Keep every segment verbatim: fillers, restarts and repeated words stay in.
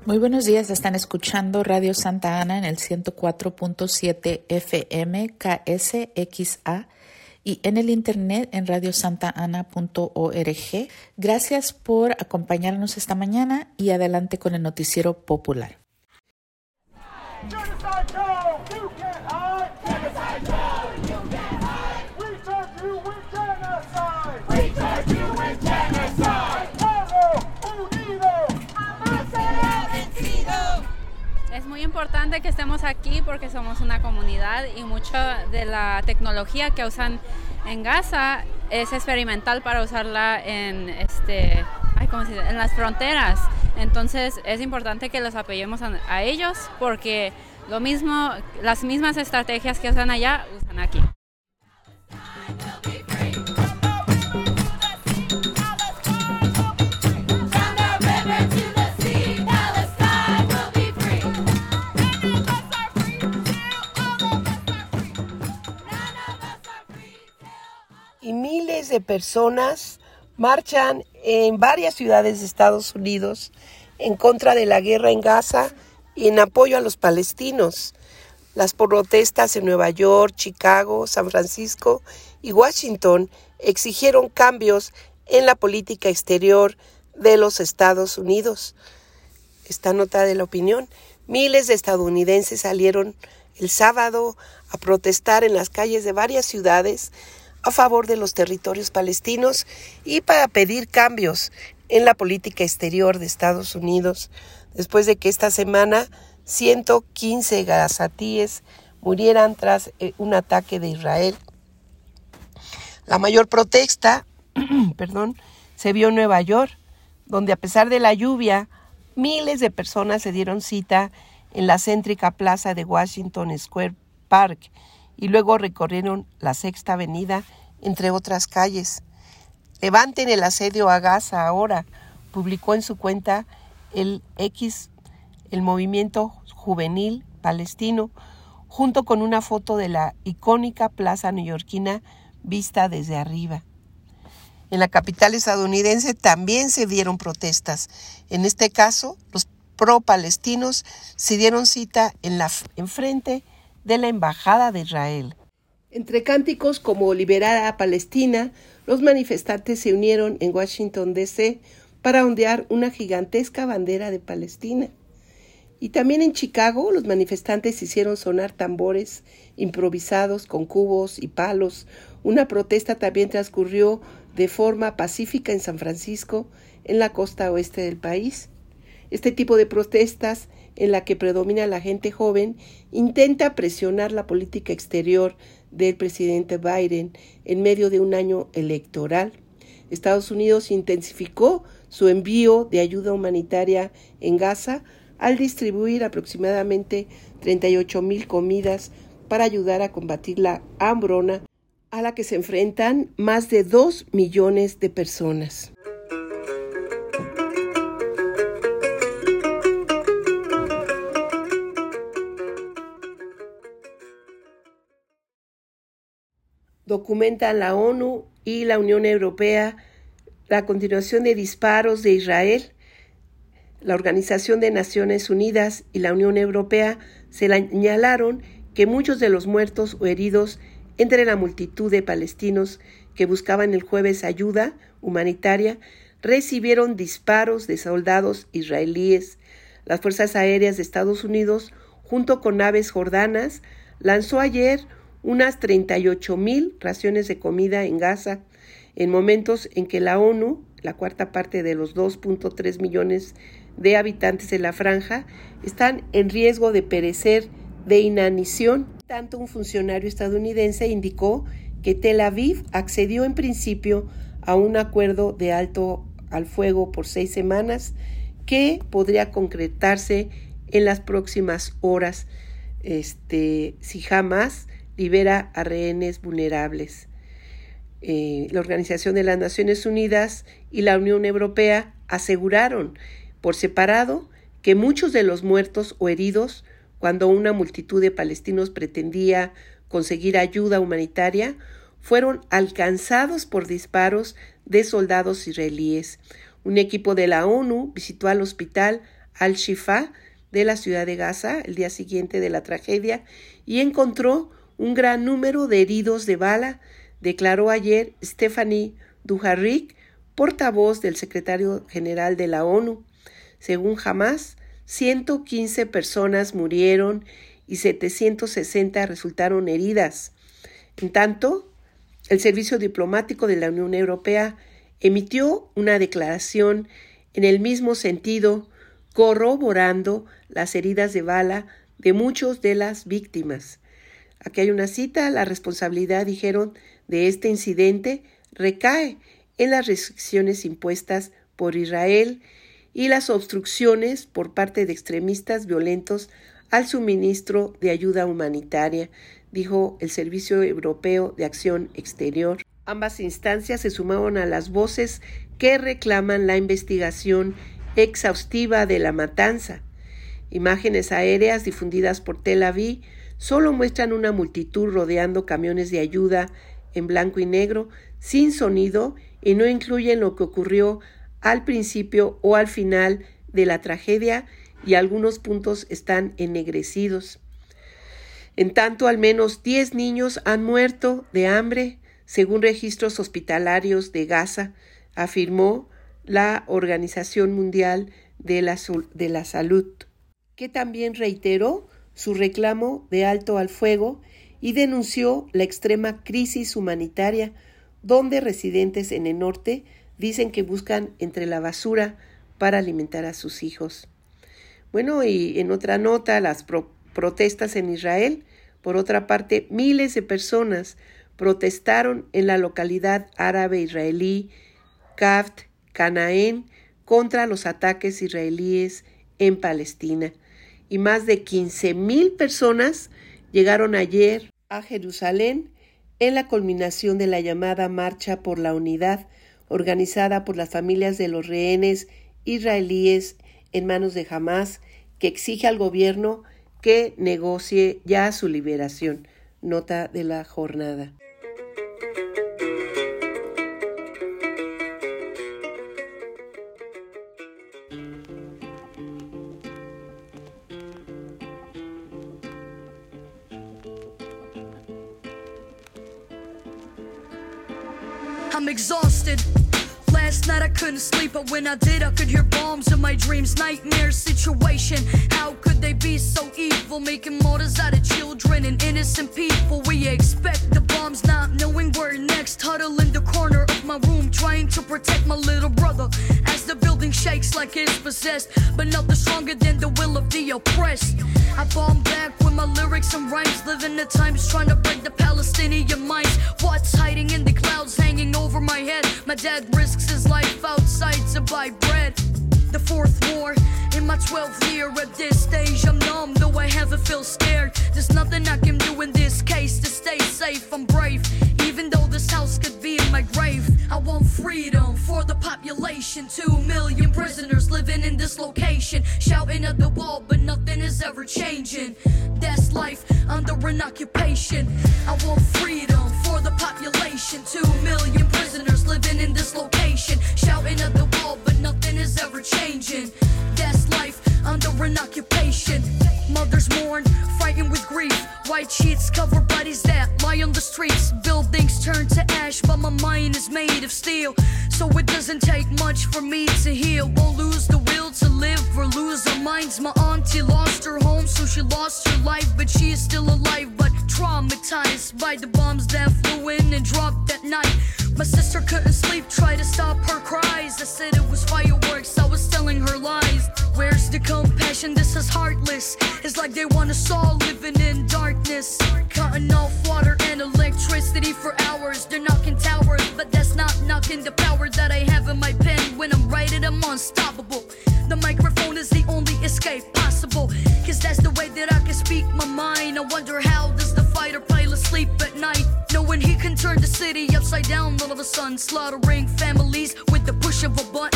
Muy buenos días, están escuchando Radio Santa Ana en el ciento cuatro punto siete F M K S X A y en el internet en radio santa ana punto org. Gracias por acompañarnos esta mañana y adelante con el noticiero popular. Es muy importante que estemos aquí porque somos una comunidad y mucha de la tecnología que usan en Gaza es experimental para usarla en, este, ay, ¿cómo se dice? En las fronteras. Entonces es importante que los apoyemos a, a ellos porque lo mismo, las mismas estrategias que usan allá usan aquí. Y miles de personas marchan en varias ciudades de Estados Unidos en contra de la guerra en Gaza y en apoyo a los palestinos. Las protestas en Nueva York, Chicago, San Francisco y Washington exigieron cambios en la política exterior de los Estados Unidos. Esta nota de la opinión: miles de estadounidenses salieron el sábado a protestar en las calles de varias ciudades a favor de los territorios palestinos y para pedir cambios en la política exterior de Estados Unidos, después de que esta semana ciento quince gazatíes murieran tras un ataque de Israel. La mayor protesta perdón, se vio en Nueva York, donde a pesar de la lluvia, miles de personas se dieron cita en la céntrica plaza de Washington Square Park y luego recorrieron la Sexta Avenida, entre otras calles. Levanten el asedio a Gaza ahora, publicó en su cuenta el X el movimiento juvenil palestino, junto con una foto de la icónica plaza neoyorquina vista desde arriba. En la capital estadounidense también se dieron protestas. En este caso, los pro-palestinos se dieron cita en la enfrente de la Embajada de Israel. Entre cánticos como Liberar a Palestina, los manifestantes se unieron en Washington D C para ondear una gigantesca bandera de Palestina. Y también en Chicago, los manifestantes hicieron sonar tambores improvisados con cubos y palos. Una protesta también transcurrió de forma pacífica en San Francisco, en la costa oeste del país. Este tipo de protestas, en la que predomina la gente joven, intenta presionar la política exterior del presidente Biden en medio de un año electoral. Estados Unidos intensificó su envío de ayuda humanitaria en Gaza al distribuir aproximadamente treinta y ocho mil comidas para ayudar a combatir la hambruna a la que se enfrentan más de dos millones de personas. Documentan la ONU y la Unión Europea la continuación de disparos de Israel. La Organización de Naciones Unidas y la Unión Europea señalaron que muchos de los muertos o heridos entre la multitud de palestinos que buscaban el jueves ayuda humanitaria recibieron disparos de soldados israelíes. Las Fuerzas Aéreas de Estados Unidos, junto con naves jordanas, lanzó ayer unas treinta y ocho mil raciones de comida en Gaza, en momentos en que la ONU, la cuarta parte de los dos punto tres millones de habitantes de la franja, están en riesgo de perecer de inanición. Tanto un funcionario estadounidense indicó que Tel Aviv accedió en principio a un acuerdo de alto al fuego por seis semanas que podría concretarse en las próximas horas, este, si Hamas libera a rehenes vulnerables. Eh, la Organización de las Naciones Unidas y la Unión Europea aseguraron por separado que muchos de los muertos o heridos cuando una multitud de palestinos pretendía conseguir ayuda humanitaria fueron alcanzados por disparos de soldados israelíes. Un equipo de la ONU visitó al hospital Al-Shifa de la ciudad de Gaza el día siguiente de la tragedia y encontró un gran número de heridos de bala, declaró ayer Stephanie Dujarric, portavoz del secretario general de la ONU. Según Hamas, ciento quince personas murieron y setecientas sesenta resultaron heridas. En tanto, el Servicio Diplomático de la Unión Europea emitió una declaración en el mismo sentido, corroborando las heridas de bala de muchos de las víctimas. Aquí hay una cita: la responsabilidad, dijeron, de este incidente recae en las restricciones impuestas por Israel y las obstrucciones por parte de extremistas violentos al suministro de ayuda humanitaria, dijo el Servicio Europeo de Acción Exterior. Ambas instancias se sumaron a las voces que reclaman la investigación exhaustiva de la matanza. Imágenes aéreas difundidas por Tel Aviv solo muestran una multitud rodeando camiones de ayuda en blanco y negro, sin sonido, y no incluyen lo que ocurrió al principio o al final de la tragedia, y algunos puntos están ennegrecidos. En tanto, al menos diez niños han muerto de hambre, según registros hospitalarios de Gaza, afirmó la Organización Mundial de la, de la Salud, que también reiteró su reclamo de alto al fuego y denunció la extrema crisis humanitaria, donde residentes en el norte dicen que buscan entre la basura para alimentar a sus hijos. Bueno, y en otra nota, las pro- protestas en Israel. Por otra parte, miles de personas protestaron en la localidad árabe israelí Kaft Canaén contra los ataques israelíes en Palestina. Y más de quince mil personas llegaron ayer a Jerusalén en la culminación de la llamada Marcha por la Unidad, organizada por las familias de los rehenes israelíes en manos de Hamas, que exige al gobierno que negocie ya su liberación. Nota de la jornada. I'm exhausted. Last night I couldn't sleep, but when I did I could hear bombs in my dreams. Nightmare situation. How could they be so evil, making martyrs out of children and innocent people? We expect the bombs, not knowing where next. Huddle in the corner of my room, trying to protect my little brother as the building shakes like it's possessed. But nothing stronger than the will of the oppressed. I bomb back with my lyrics and rhymes, living the times trying to break the Palestinian minds. What's hiding in the clouds hanging over my head? My dad risks his life outside to buy bread. The fourth war in my twelfth year. At this stage I'm numb, though I haven't feel scared. There's nothing I can do in this case to stay safe. I'm brave, even though this house could be in my grave. I want freedom for the population. Two million prisoners living in this location, shouting at the wall, but nothing is ever changing. That's life under an occupation. I want freedom for the population. Two million prisoners living in this location, shouting at the wall, but nothing is ever changing. That's life under an occupation. Mothers mourn, frightened with grief. White sheets cover bodies that lie on the streets. Buildings turn to ash, but my mind is made of steel. So it doesn't take much for me to heal. Won't lose the will to live or lose our minds. My auntie lost her home, so she lost her life. But she is still alive, but traumatized by the bombs that flew in and dropped that night. My sister couldn't sleep, tried to stop her cries. I said it was fireworks, I was telling her lies. Where's the compassion? This is heartless. It's like they want us all living in darkness. Cutting off water and electricity for hours. They're knocking towers, but that's not knocking the power that I have in my pen. When I'm writing, I'm unstoppable. The microphone is the only escape possible, cause that's the way that I can speak my mind. I wonder how does the fighter pilot sleep at night, knowing he can turn the city upside down all of a sudden, slaughtering families with the push of a button.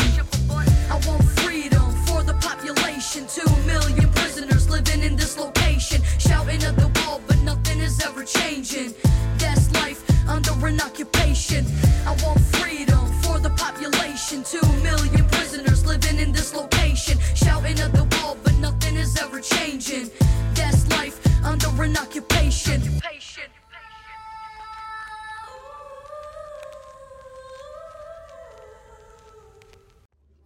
I want freedom for the population. Two million prisoners living in this location, shouting at the wall, but nothing is ever changing. That's life under an occupation. I want freedom for the population. Two million prisoners living in this location, shouting at the wall.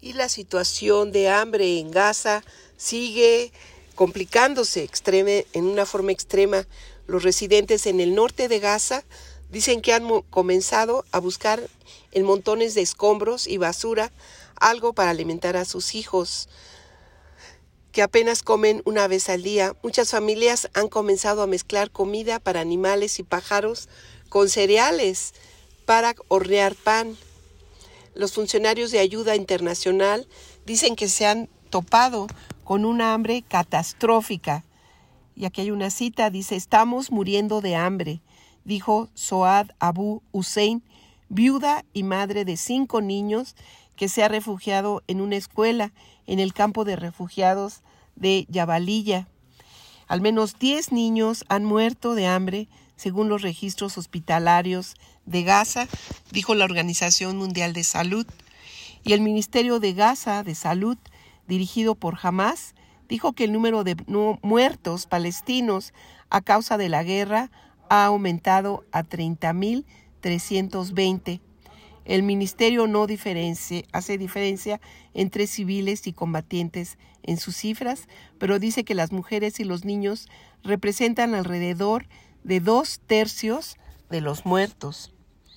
Y la situación de hambre en Gaza sigue complicándose extreme, en una forma extrema. Los residentes en el norte de Gaza dicen que han mo- comenzado a buscar en montones de escombros y basura algo para alimentar a sus hijos, que apenas comen una vez al día. Muchas familias han comenzado a mezclar comida para animales y pájaros con cereales para hornear pan. Los funcionarios de ayuda internacional dicen que se han topado con una hambre catastrófica. Y aquí hay una cita, dice: estamos muriendo de hambre, dijo Soad Abu Hussein, viuda y madre de cinco niños que se ha refugiado en una escuela en el campo de refugiados de Jabalilla. Al menos diez niños han muerto de hambre, según los registros hospitalarios de Gaza, dijo la Organización Mundial de Salud. Y el Ministerio de Gaza de Salud, dirigido por Hamas, dijo que el número de no muertos palestinos a causa de la guerra ha aumentado a treinta mil trescientos veinte. El ministerio no diferencia, hace diferencia entre civiles y combatientes en sus cifras, pero dice que las mujeres y los niños representan alrededor de dos tercios de los muertos.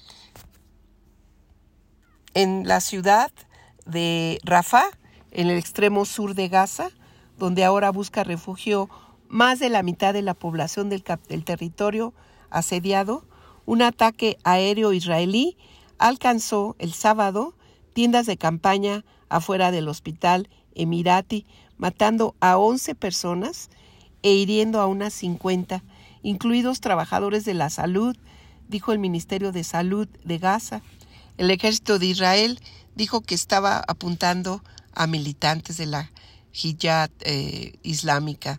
En la ciudad de Rafah, en el extremo sur de Gaza, donde ahora busca refugio más de la mitad de la población del, cap- del territorio asediado, un ataque aéreo israelí alcanzó el sábado tiendas de campaña afuera del hospital Emirati, matando a once personas e hiriendo a unas cincuenta, incluidos trabajadores de la salud, dijo el Ministerio de Salud de Gaza. El ejército de Israel dijo que estaba apuntando a militantes de la Jihad eh, islámica.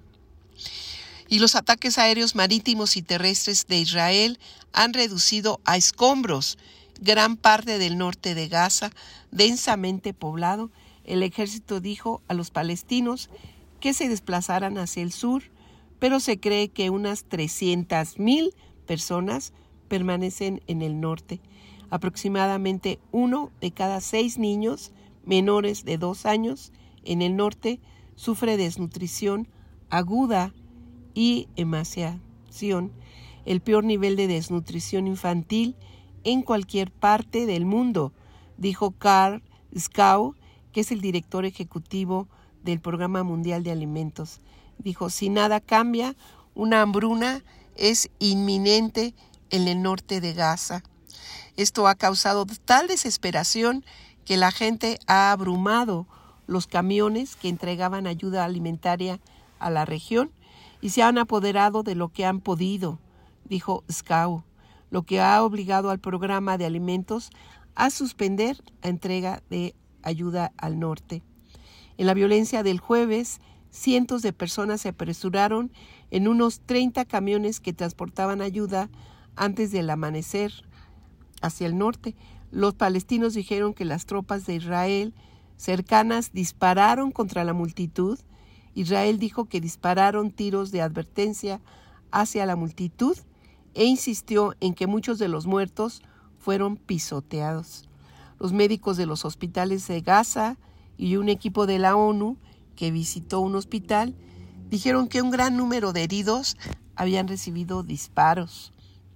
Y los ataques aéreos marítimos y terrestres de Israel han reducido a escombros gran parte del norte de Gaza, densamente poblado. El ejército dijo a los palestinos que se desplazaran hacia el sur, pero se cree que unas trescientas mil personas permanecen en el norte. Aproximadamente uno de cada seis niños menores de dos años en el norte sufre desnutrición aguda y emaciación, el peor nivel de desnutrición infantil en cualquier parte del mundo, dijo Carl Schau, que es el director ejecutivo del Programa Mundial de Alimentos. Dijo: si nada cambia, una hambruna es inminente en el norte de Gaza. Esto ha causado tal desesperación que la gente ha abrumado los camiones que entregaban ayuda alimentaria a la región y se han apoderado de lo que han podido, dijo Schau, lo que ha obligado al programa de alimentos a suspender la entrega de ayuda al norte. En la violencia del jueves, cientos de personas se apresuraron en unos treinta camiones que transportaban ayuda antes del amanecer hacia el norte. Los palestinos dijeron que las tropas de Israel cercanas dispararon contra la multitud. Israel dijo que dispararon tiros de advertencia hacia la multitud e insistió en que muchos de los muertos fueron pisoteados. Los médicos de los hospitales de Gaza y un equipo de la ONU que visitó un hospital dijeron que un gran número de heridos habían recibido disparos.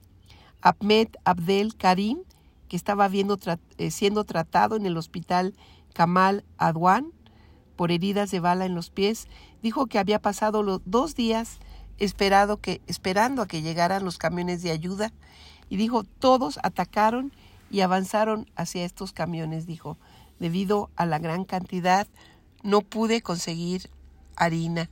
Ahmed Abdel Karim, que estaba viendo, tra- eh, siendo tratado en el hospital Kamal Adwan por heridas de bala en los pies, dijo que había pasado los dos días esperado que, esperando a que llegaran los camiones de ayuda y dijo: todos atacaron y avanzaron hacia estos camiones, dijo. Debido a la gran cantidad, no pude conseguir harina.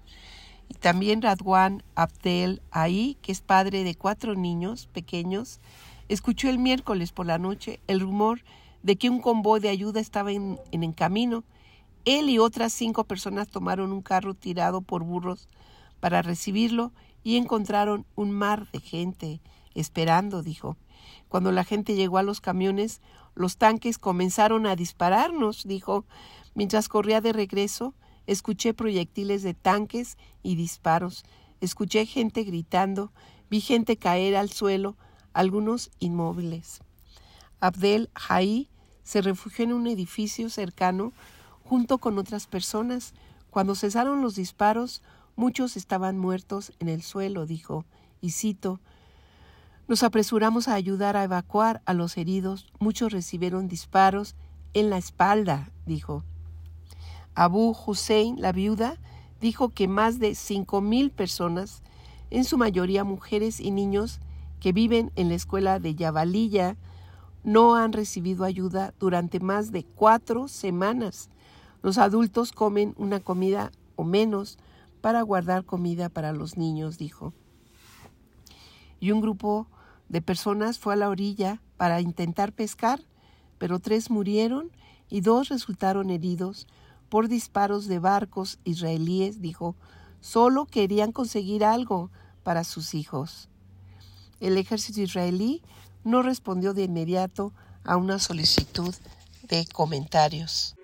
Y también Radwan Abdel Ahi, que es padre de cuatro niños pequeños, escuchó el miércoles por la noche el rumor de que un convoy de ayuda estaba en, en, en camino. Él y otras cinco personas tomaron un carro tirado por burros para recibirlo y encontraron un mar de gente esperando, dijo. Cuando la gente llegó a los camiones, los tanques comenzaron a dispararnos, dijo. Mientras corría de regreso, escuché proyectiles de tanques y disparos. Escuché gente gritando, vi gente caer al suelo, algunos inmóviles. Abdel Ahi se refugió en un edificio cercano junto con otras personas. Cuando cesaron los disparos, muchos estaban muertos en el suelo, dijo, y cito, nos apresuramos a ayudar a evacuar a los heridos. Muchos recibieron disparos en la espalda, dijo. Abu Hussein, la viuda, dijo que más de cinco mil personas, en su mayoría mujeres y niños, que viven en la escuela de Jabalilla, no han recibido ayuda durante más de cuatro semanas. Los adultos comen una comida o menos para guardar comida para los niños, dijo. Y un grupo de personas fue a la orilla para intentar pescar, pero tres murieron y dos resultaron heridos por disparos de barcos israelíes, dijo. Solo querían conseguir algo para sus hijos. El ejército israelí no respondió de inmediato a una solicitud de comentarios.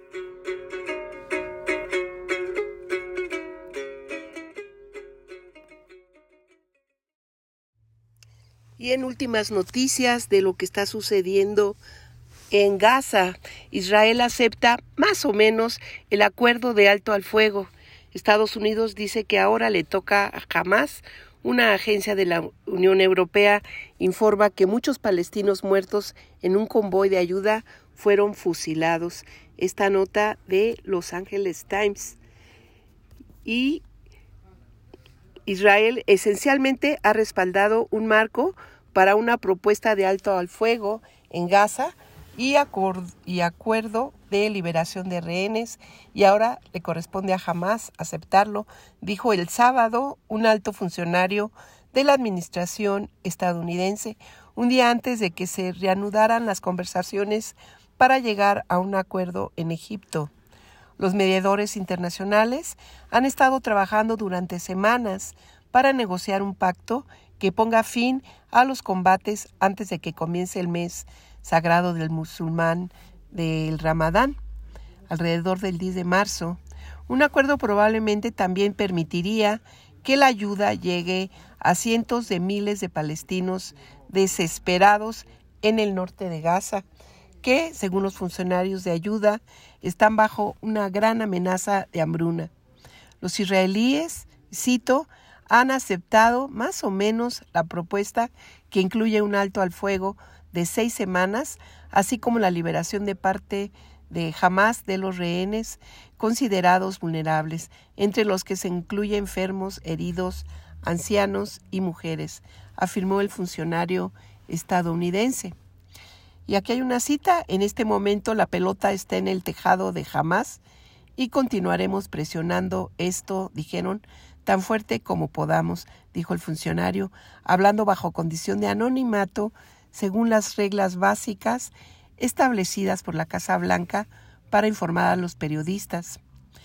Y en últimas noticias de lo que está sucediendo en Gaza, Israel acepta más o menos el acuerdo de alto al fuego. Estados Unidos dice que ahora le toca a Hamas. Una agencia de la Unión Europea informa que muchos palestinos muertos en un convoy de ayuda fueron fusilados. Esta nota de Los Angeles Times. Y Israel esencialmente ha respaldado un marco para una propuesta de alto al fuego en Gaza y, acord- y acuerdo de liberación de rehenes, y ahora le corresponde a Hamas aceptarlo, dijo el sábado un alto funcionario de la administración estadounidense, un día antes de que se reanudaran las conversaciones para llegar a un acuerdo en Egipto. Los mediadores internacionales han estado trabajando durante semanas para negociar un pacto que ponga fin a los combates antes de que comience el mes sagrado del musulmán del Ramadán, alrededor del diez de marzo. Un acuerdo probablemente también permitiría que la ayuda llegue a cientos de miles de palestinos desesperados en el norte de Gaza, que, según los funcionarios de ayuda, están bajo una gran amenaza de hambruna. Los israelíes, cito, han aceptado más o menos la propuesta que incluye un alto al fuego de seis semanas, así como la liberación de parte de Hamas de los rehenes considerados vulnerables, entre los que se incluye enfermos, heridos, ancianos y mujeres, afirmó el funcionario estadounidense. Y aquí hay una cita: en este momento la pelota está en el tejado de Hamas y continuaremos presionando esto, dijeron, tan fuerte como podamos, dijo el funcionario, hablando bajo condición de anonimato según las reglas básicas establecidas por la Casa Blanca para informar a los periodistas.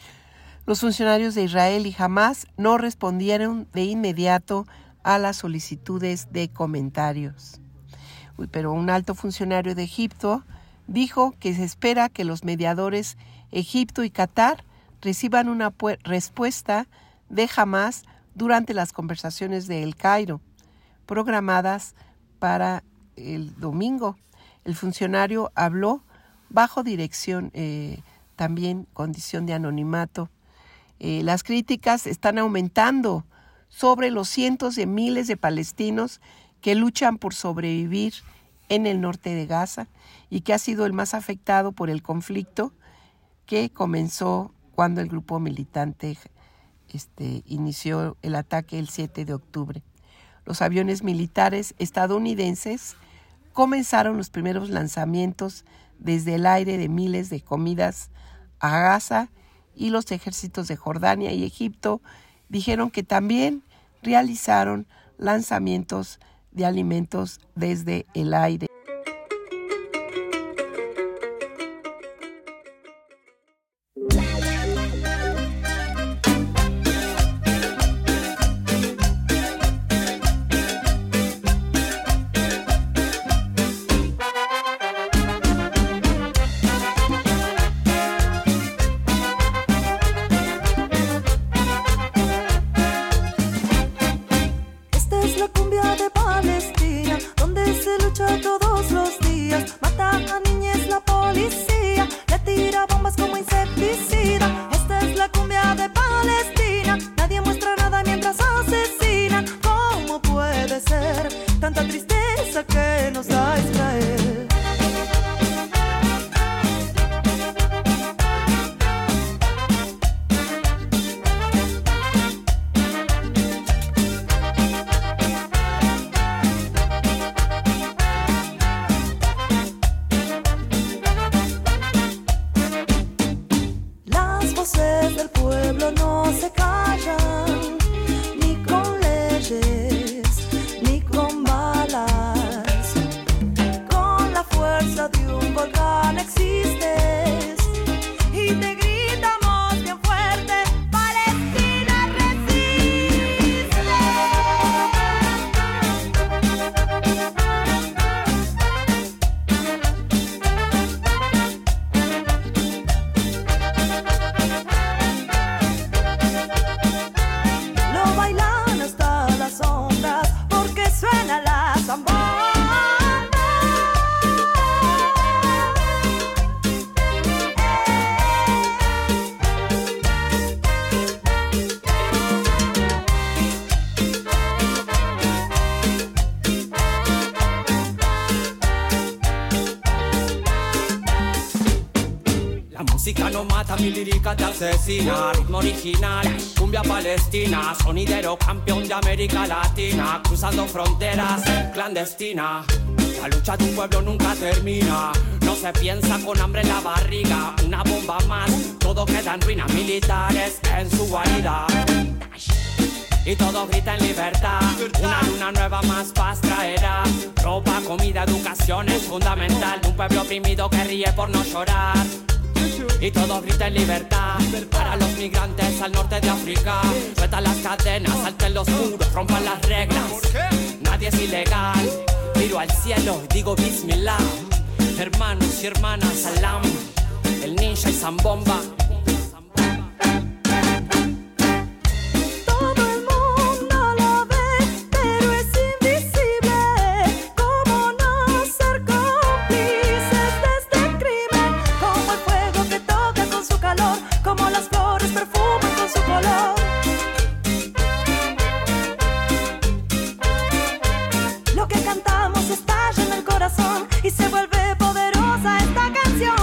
Los funcionarios de Israel y Hamas no respondieron de inmediato a las solicitudes de comentarios. Pero un alto funcionario de Egipto dijo que se espera que los mediadores Egipto y Qatar reciban una pu- respuesta de Hamas durante las conversaciones de El Cairo, programadas para el domingo. El funcionario habló bajo dirección, eh, también condición de anonimato. Eh, las críticas están aumentando sobre los cientos de miles de palestinos que luchan por sobrevivir en el norte de Gaza y que ha sido el más afectado por el conflicto que comenzó cuando el grupo militante este, inició el ataque el siete de octubre. Los aviones militares estadounidenses comenzaron los primeros lanzamientos desde el aire de miles de comidas a Gaza, y los ejércitos de Jordania y Egipto dijeron que también realizaron lanzamientos de alimentos desde el aire. Esta es la cumbia de Palestina, donde se lucha todo música no mata, mi lírica te asesina. Ritmo original, cumbia palestina. Sonidero campeón de América Latina. Cruzando fronteras, clandestina. La lucha de un pueblo nunca termina. No se piensa con hambre en la barriga. Una bomba más, todo queda en ruinas. Militares en su guarida. Y todos gritan libertad. Una luna nueva más paz traerá. Ropa, comida, educación es fundamental. Un pueblo oprimido que ríe por no llorar. Y todos gritan libertad. Para los migrantes al norte de África. Sueltan las cadenas, salten los muros, rompan las reglas. Nadie es ilegal. Miro al cielo y digo Bismillah. Hermanos y hermanas, salam. El ninja y Zambomba. Y se vuelve poderosa esta canción.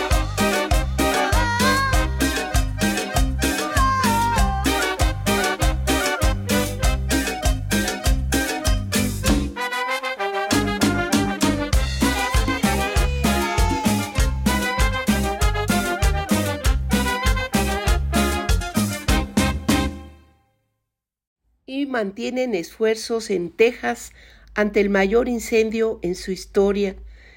Y mantienen esfuerzos en Texas ante el mayor incendio en su historia.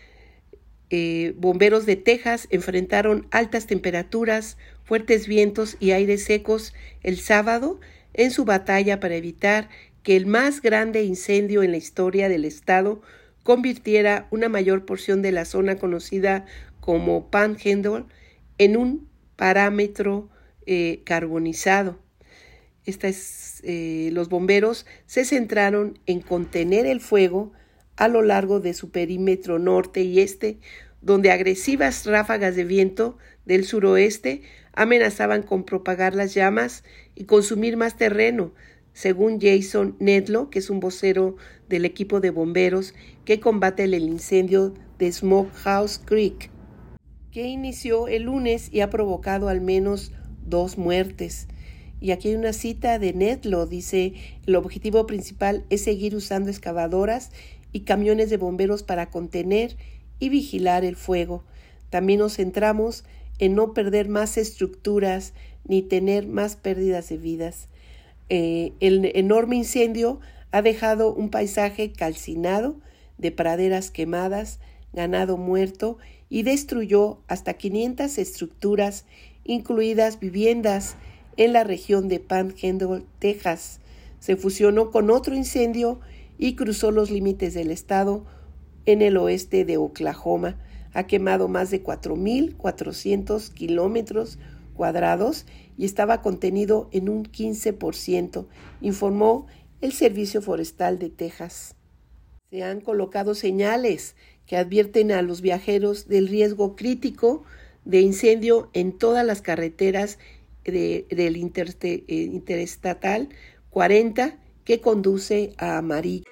Eh, bomberos de Texas enfrentaron altas temperaturas, fuertes vientos y aires secos el sábado en su batalla para evitar que el más grande incendio en la historia del estado convirtiera una mayor porción de la zona conocida como Panhandle en un parámetro eh, carbonizado. Esta es, eh, los bomberos se centraron en contener el fuego a lo largo de su perímetro norte y este, donde agresivas ráfagas de viento del suroeste amenazaban con propagar las llamas y consumir más terreno, según Jason Nedlow, que es un vocero del equipo de bomberos que combate el incendio de Smokehouse Creek, que inició el lunes y ha provocado al menos dos muertes. Y aquí hay una cita de Nedlow, dice: el objetivo principal es seguir usando excavadoras y camiones de bomberos para contener y vigilar el fuego. También nos centramos en no perder más estructuras ni tener más pérdidas de vidas. Eh, el enorme incendio ha dejado un paisaje calcinado de praderas quemadas, ganado muerto y destruyó hasta quinientas estructuras, incluidas viviendas, en la región de Panhandle, Texas. Se fusionó con otro incendio y cruzó los límites del estado en el oeste de Oklahoma. Ha quemado más de cuatro mil cuatrocientos kilómetros cuadrados y estaba contenido en un quince por ciento, informó el Servicio Forestal de Texas. Se han colocado señales que advierten a los viajeros del riesgo crítico de incendio en todas las carreteras de, del interste, eh, interestatal cuarenta que conduce a Amarillo.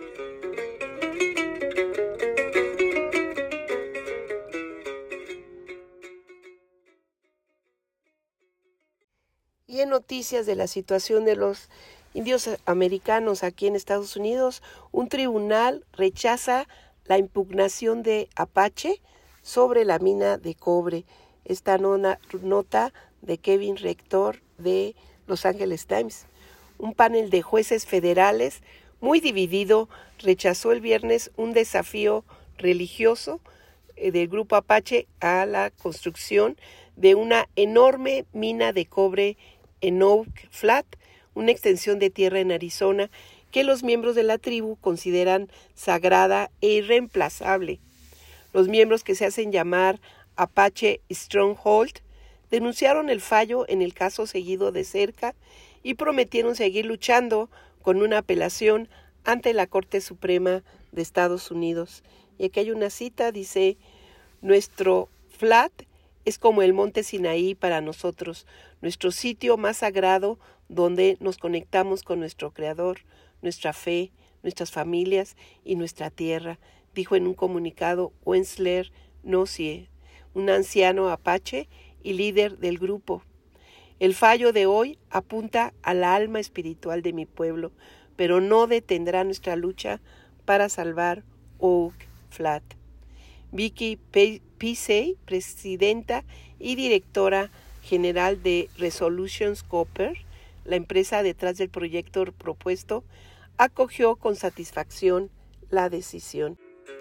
Y en noticias de la situación de los indios americanos aquí en Estados Unidos, un tribunal rechaza la impugnación de Apache sobre la mina de cobre. Esta nona, nota de Kevin Rector de Los Angeles Times. Un panel de jueces federales muy dividido rechazó el viernes un desafío religioso eh, del grupo Apache a la construcción de una enorme mina de cobre en Oak Flat, una extensión de tierra en Arizona que los miembros de la tribu consideran sagrada e irreemplazable. Los miembros, que se hacen llamar Apache Stronghold, denunciaron el fallo en el caso seguido de cerca y prometieron seguir luchando con una apelación ante la Corte Suprema de Estados Unidos. Y aquí hay una cita, dice: nuestro flat es como el monte Sinaí para nosotros, nuestro sitio más sagrado donde nos conectamos con nuestro Creador, nuestra fe, nuestras familias y nuestra tierra, dijo en un comunicado Wendsler Nocie, un anciano apache y líder del grupo. El fallo de hoy apunta a la alma espiritual de mi pueblo, pero no detendrá nuestra lucha para salvar Oak Flat. Vicky Pisey, presidenta y directora general de Resolutions Copper, la empresa detrás del proyecto propuesto, acogió con satisfacción la decisión.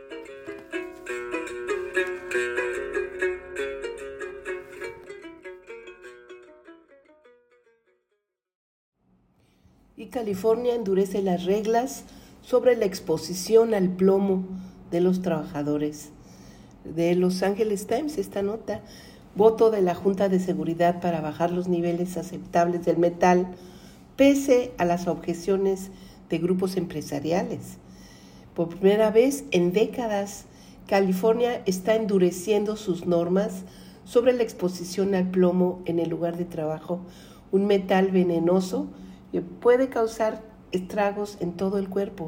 Y California endurece las reglas sobre la exposición al plomo de los trabajadores. De Los Angeles Times, esta nota: voto de la Junta de Seguridad para bajar los niveles aceptables del metal, pese a las objeciones de grupos empresariales. Por primera vez en décadas, California está endureciendo sus normas sobre la exposición al plomo en el lugar de trabajo, un metal venenoso que puede causar estragos en todo el cuerpo.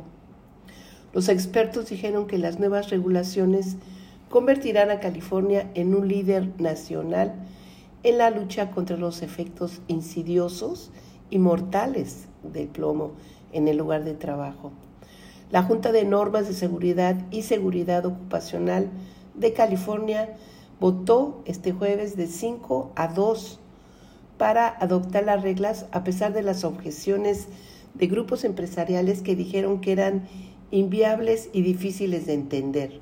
Los expertos dijeron que las nuevas regulaciones convertirán a California en un líder nacional en la lucha contra los efectos insidiosos y mortales del plomo en el lugar de trabajo. La Junta de Normas de Seguridad y Seguridad Ocupacional de California votó este jueves de cinco a dos para adoptar las reglas a pesar de las objeciones de grupos empresariales que dijeron que eran inviables y difíciles de entender.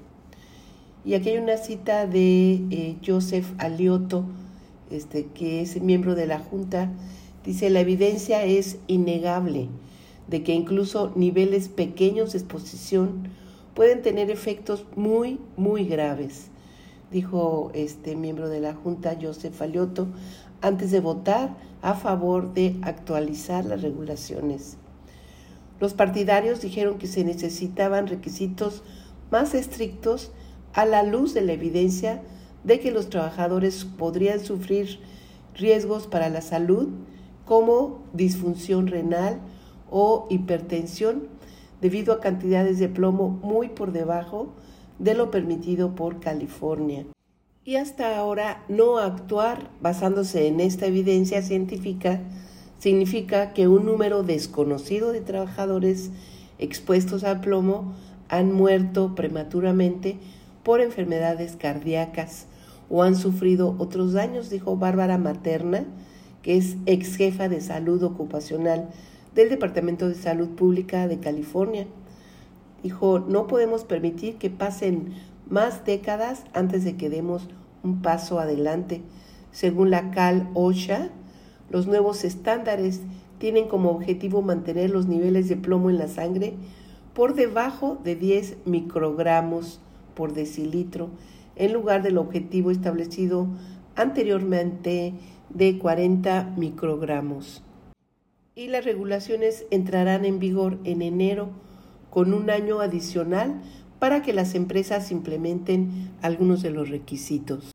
Y aquí hay una cita de eh, Joseph Alioto, este, que es miembro de la Junta. Dice: la evidencia es innegable de que incluso niveles pequeños de exposición pueden tener efectos muy, muy graves, dijo este miembro de la Junta, Joseph Alioto, antes de votar a favor de actualizar las regulaciones. Los partidarios dijeron que se necesitaban requisitos más estrictos a la luz de la evidencia de que los trabajadores podrían sufrir riesgos para la salud como disfunción renal o hipertensión debido a cantidades de plomo muy por debajo de lo permitido por California. Y hasta ahora no actuar basándose en esta evidencia científica significa que un número desconocido de trabajadores expuestos al plomo han muerto prematuramente por enfermedades cardíacas o han sufrido otros daños, dijo Bárbara Materna, que es ex jefa de salud ocupacional del Departamento de Salud Pública de California. Dijo: no podemos permitir que pasen más décadas antes de que demos un paso adelante. Según la Cal OSHA, los nuevos estándares tienen como objetivo mantener los niveles de plomo en la sangre por debajo de diez microgramos por decilitro, en lugar del objetivo establecido anteriormente de cuarenta microgramos. Y las regulaciones entrarán en vigor en enero, con un año adicional para que las empresas implementen algunos de los requisitos.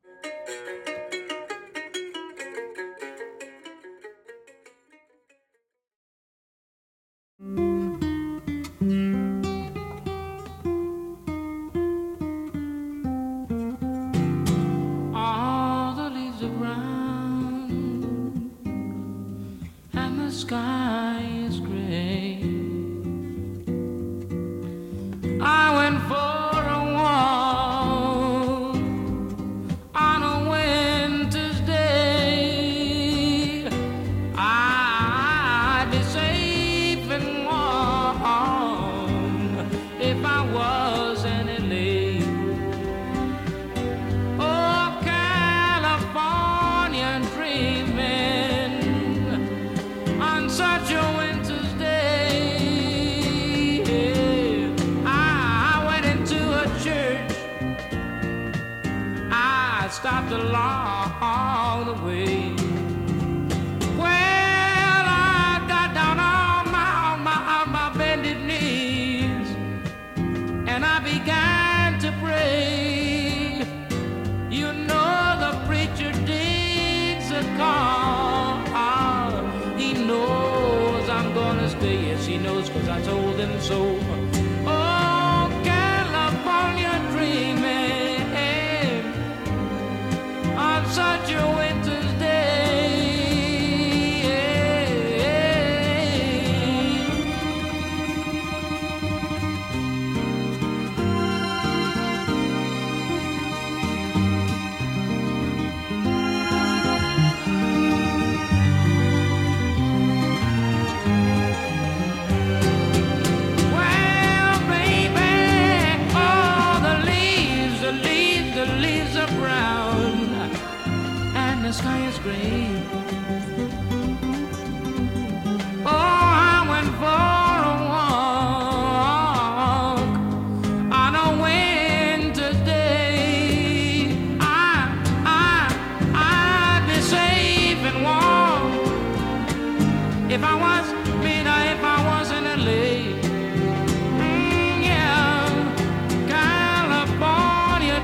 Stopped along the way. Well, I got down on my, on my, on my bended knees, and I began to pray. You know the preacher digs a call. He knows I'm gonna stay. Yes, he knows, 'cause I told him so. Oh, California dreaming on such a winter the sky is gray. Oh, I went for a walk on a winter day. I, I, I'd be safe and warm if I was, mean, if I was in L A. Mm, yeah, California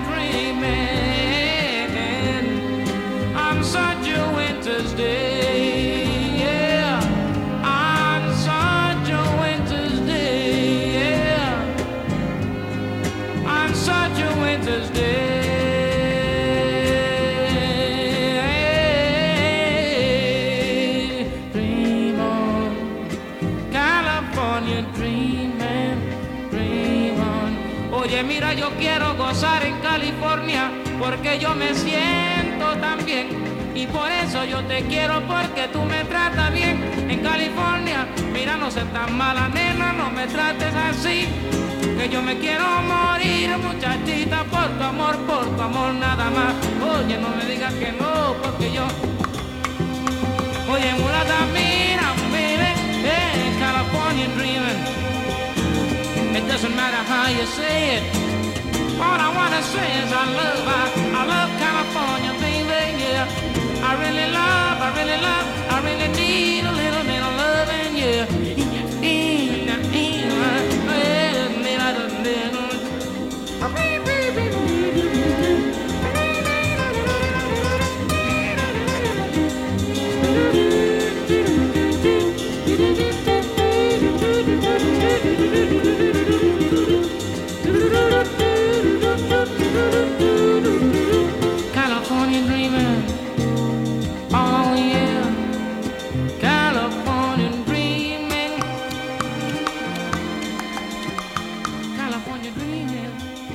dreaming on such a winter's day. Mira, yo quiero gozar en California porque yo me siento tan bien y por eso yo te quiero porque tú me tratas bien en California. Mira, no seas tan mala nena, no me trates así, que yo me quiero morir, muchachita, por tu amor, por tu amor nada más. Oye, no me digas que no, porque yo, oye, mulata, mira, baby, hey, California dreaming. It doesn't matter how you say it. All I wanna say is I love, I, I love California, baby, yeah. I really love, I really love, I really need a little bit of loving, yeah. California dreaming, oh yeah, California dreaming, California dreaming.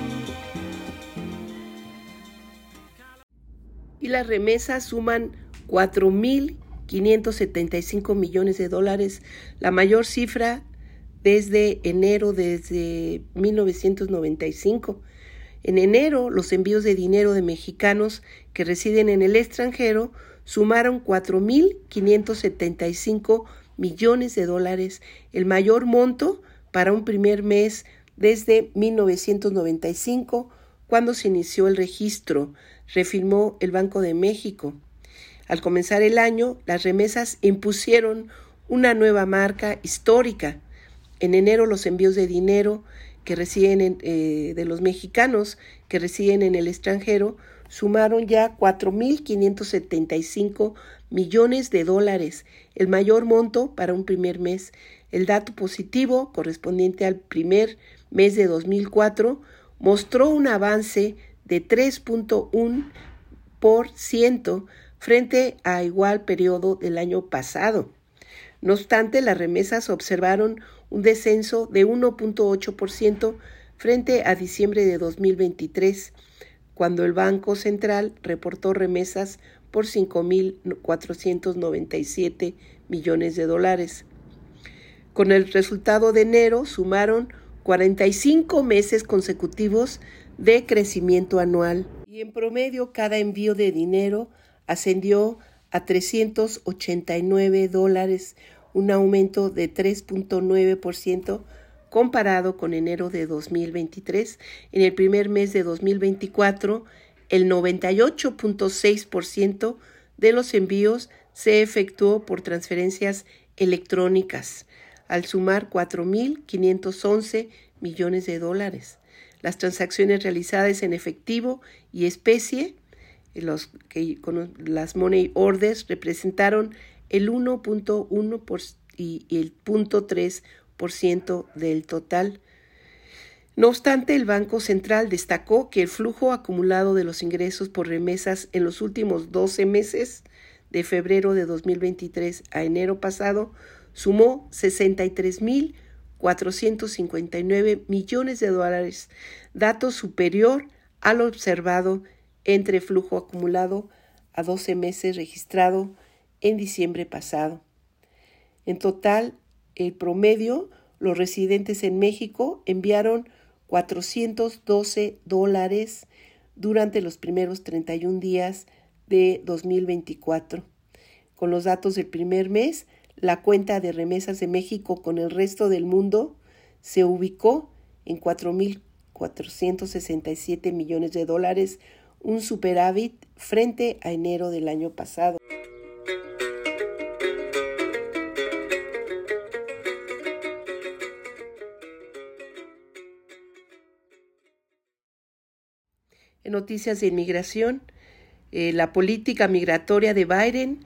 Y las remesas suman cuatro mil quinientos setenta y cinco millones de dólares, la mayor cifra desde enero, desde mil novecientos noventa y cinco. En enero, los envíos de dinero de mexicanos que residen en el extranjero sumaron cuatro mil quinientos setenta y cinco millones de dólares, el mayor monto para un primer mes desde mil novecientos noventa y cinco, cuando se inició el registro, reafirmó el Banco de México. Al comenzar el año, las remesas impusieron una nueva marca histórica. En enero, los envíos de dinero que residen en, eh, de los mexicanos que residen en el extranjero sumaron ya cuatro mil quinientos setenta y cinco millones de dólares, el mayor monto para un primer mes. El dato positivo, correspondiente al primer mes de dos mil cuatro, mostró un avance de tres punto uno por ciento frente a igual periodo del año pasado. No obstante, las remesas observaron un descenso de uno punto ocho por ciento frente a diciembre de dos mil veintitrés, cuando el Banco Central reportó remesas por cinco mil cuatrocientos noventa y siete millones de dólares. Con el resultado de enero sumaron cuarenta y cinco meses consecutivos de crecimiento anual y en promedio cada envío de dinero ascendió a trescientos ochenta y nueve dólares, un aumento de tres punto nueve por ciento comparado con enero de dos mil veintitrés. En el primer mes de dos mil veinticuatro, el noventa y ocho punto seis por ciento de los envíos se efectuó por transferencias electrónicas, al sumar cuatro mil quinientos once millones de dólares. Las transacciones realizadas en efectivo y especie, los, que, con las money orders, representaron el uno punto uno por ciento y, y el cero punto tres por ciento del total. No obstante, el Banco Central destacó que el flujo acumulado de los ingresos por remesas en los últimos doce meses, de febrero de dos mil veintitrés a enero pasado, sumó sesenta y tres mil cuatrocientos cincuenta y nueve millones de dólares, dato superior al observado entre flujo acumulado a doce meses registrado en diciembre pasado. En total, el promedio, los residentes en México enviaron cuatrocientos doce dólares durante los primeros treinta y un días de dos mil veinticuatro. Con los datos del primer mes, la cuenta de remesas de México con el resto del mundo se ubicó en cuatro mil cuatrocientos sesenta y siete millones de dólares, un superávit frente a enero del año pasado. En noticias de inmigración, eh, la política migratoria de Biden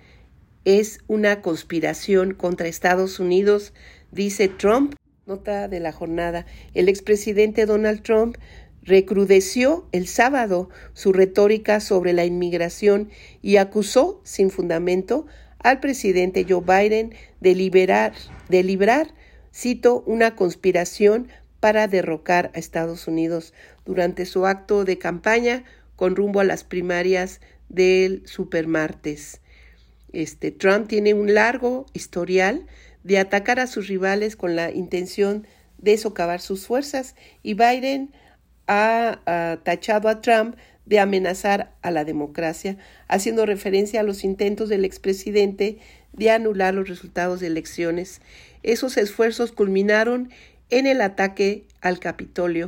es una conspiración contra Estados Unidos, dice Trump. Nota de la jornada. El expresidente Donald Trump recrudeció el sábado su retórica sobre la inmigración y acusó sin fundamento al presidente Joe Biden de, liberar, de librar, cito, una conspiración para derrocar a Estados Unidos durante su acto de campaña con rumbo a las primarias del supermartes. Este, Trump tiene un largo historial de atacar a sus rivales con la intención de socavar sus fuerzas, y Biden ha, ha tachado a Trump de amenazar a la democracia, haciendo referencia a los intentos del expresidente de anular los resultados de elecciones. Esos esfuerzos culminaron en el ataque al Capitolio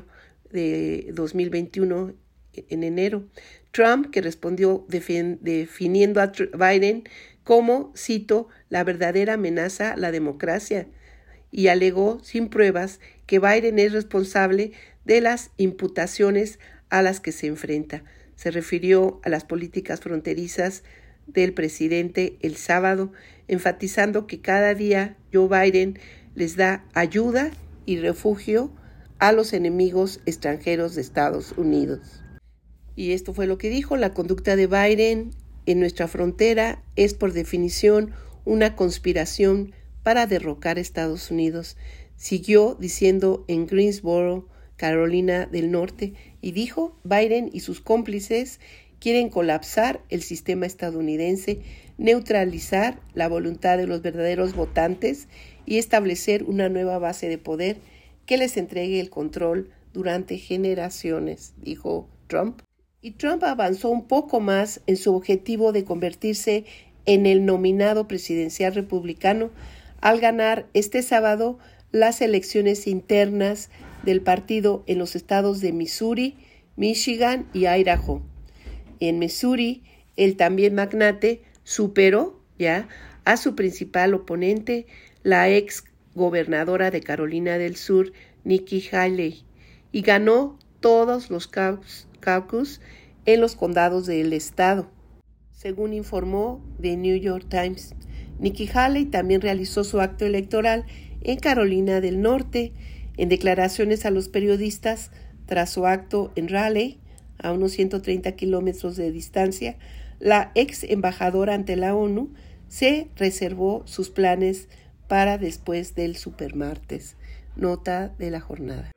de dos mil veintiuno en enero. Trump, que respondió defin- definiendo a Tr- Biden como, cito, la verdadera amenaza a la democracia, y alegó sin pruebas que Biden es responsable de las imputaciones a las que se enfrenta. Se refirió a las políticas fronterizas del presidente el sábado, enfatizando que cada día Joe Biden les da ayuda y refugio a los enemigos extranjeros de Estados Unidos. Y esto fue lo que dijo: la conducta de Biden en nuestra frontera es por definición una conspiración para derrocar a Estados Unidos. Siguió diciendo en Greensboro, Carolina del Norte, y dijo: Biden y sus cómplices quieren colapsar el sistema estadounidense, neutralizar la voluntad de los verdaderos votantes y establecer una nueva base de poder que les entregue el control durante generaciones, dijo Trump. Y Trump avanzó un poco más en su objetivo de convertirse en el nominado presidencial republicano al ganar este sábado las elecciones internas del partido en los estados de Missouri, Michigan y Idaho. En Missouri, el también magnate superó ya a su principal oponente, la ex gobernadora de Carolina del Sur, Nikki Haley, y ganó todos los caucus en los condados del estado. Según informó The New York Times, Nikki Haley también realizó su acto electoral en Carolina del Norte. En declaraciones a los periodistas tras su acto en Raleigh, a unos ciento treinta kilómetros de distancia, la ex embajadora ante la ONU se reservó sus planes para después del supermartes. Nota de la jornada.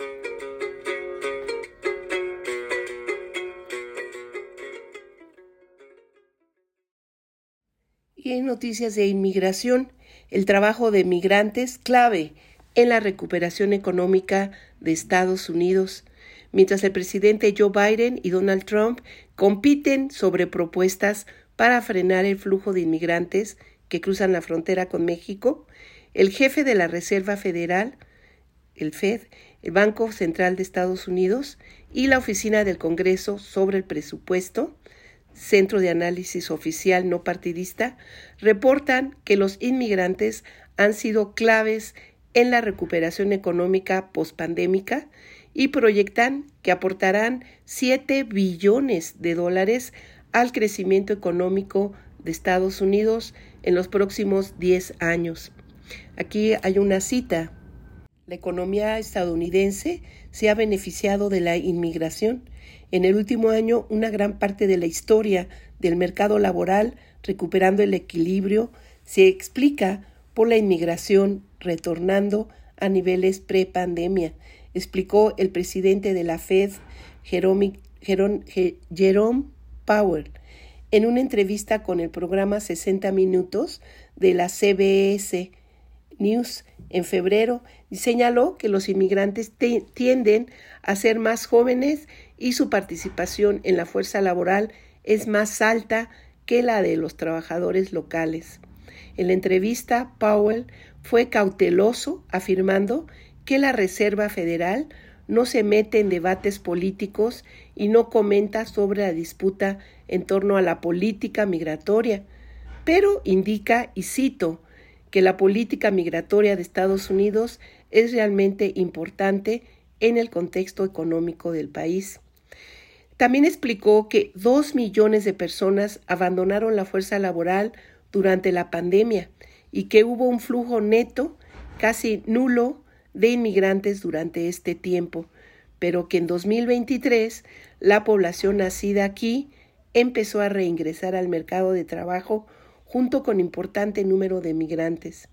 Y en noticias de inmigración, el trabajo de migrantes clave en la recuperación económica de Estados Unidos. Mientras el presidente Joe Biden y Donald Trump compiten sobre propuestas para frenar el flujo de inmigrantes que cruzan la frontera con México, el jefe de la Reserva Federal, el Fed, el Banco Central de Estados Unidos y la Oficina del Congreso sobre el Presupuesto, Centro de Análisis Oficial No Partidista, reportan que los inmigrantes han sido claves en la recuperación económica pospandémica y proyectan que aportarán siete billones de dólares al crecimiento económico de Estados Unidos en los próximos diez años. Aquí hay una cita. La economía estadounidense se ha beneficiado de la inmigración. En el último año, una gran parte de la historia del mercado laboral, recuperando el equilibrio, se explica por la inmigración retornando a niveles pre-pandemia, explicó el presidente de la Fed, Jerome, Jerome, Jerome Powell, en una entrevista con el programa sesenta minutos de la C B S News en febrero, y señaló que los inmigrantes te- tienden a ser más jóvenes y su participación en la fuerza laboral es más alta que la de los trabajadores locales. En la entrevista, Powell fue cauteloso, afirmando que la Reserva Federal no se mete en debates políticos y no comenta sobre la disputa en torno a la política migratoria, pero indica, y cito, que la política migratoria de Estados Unidos es realmente importante en el contexto económico del país. También explicó que dos millones de personas abandonaron la fuerza laboral durante la pandemia y que hubo un flujo neto casi nulo de inmigrantes durante este tiempo, pero que en dos mil veintitrés la población nacida aquí empezó a reingresar al mercado de trabajo junto con importante número de migrantes.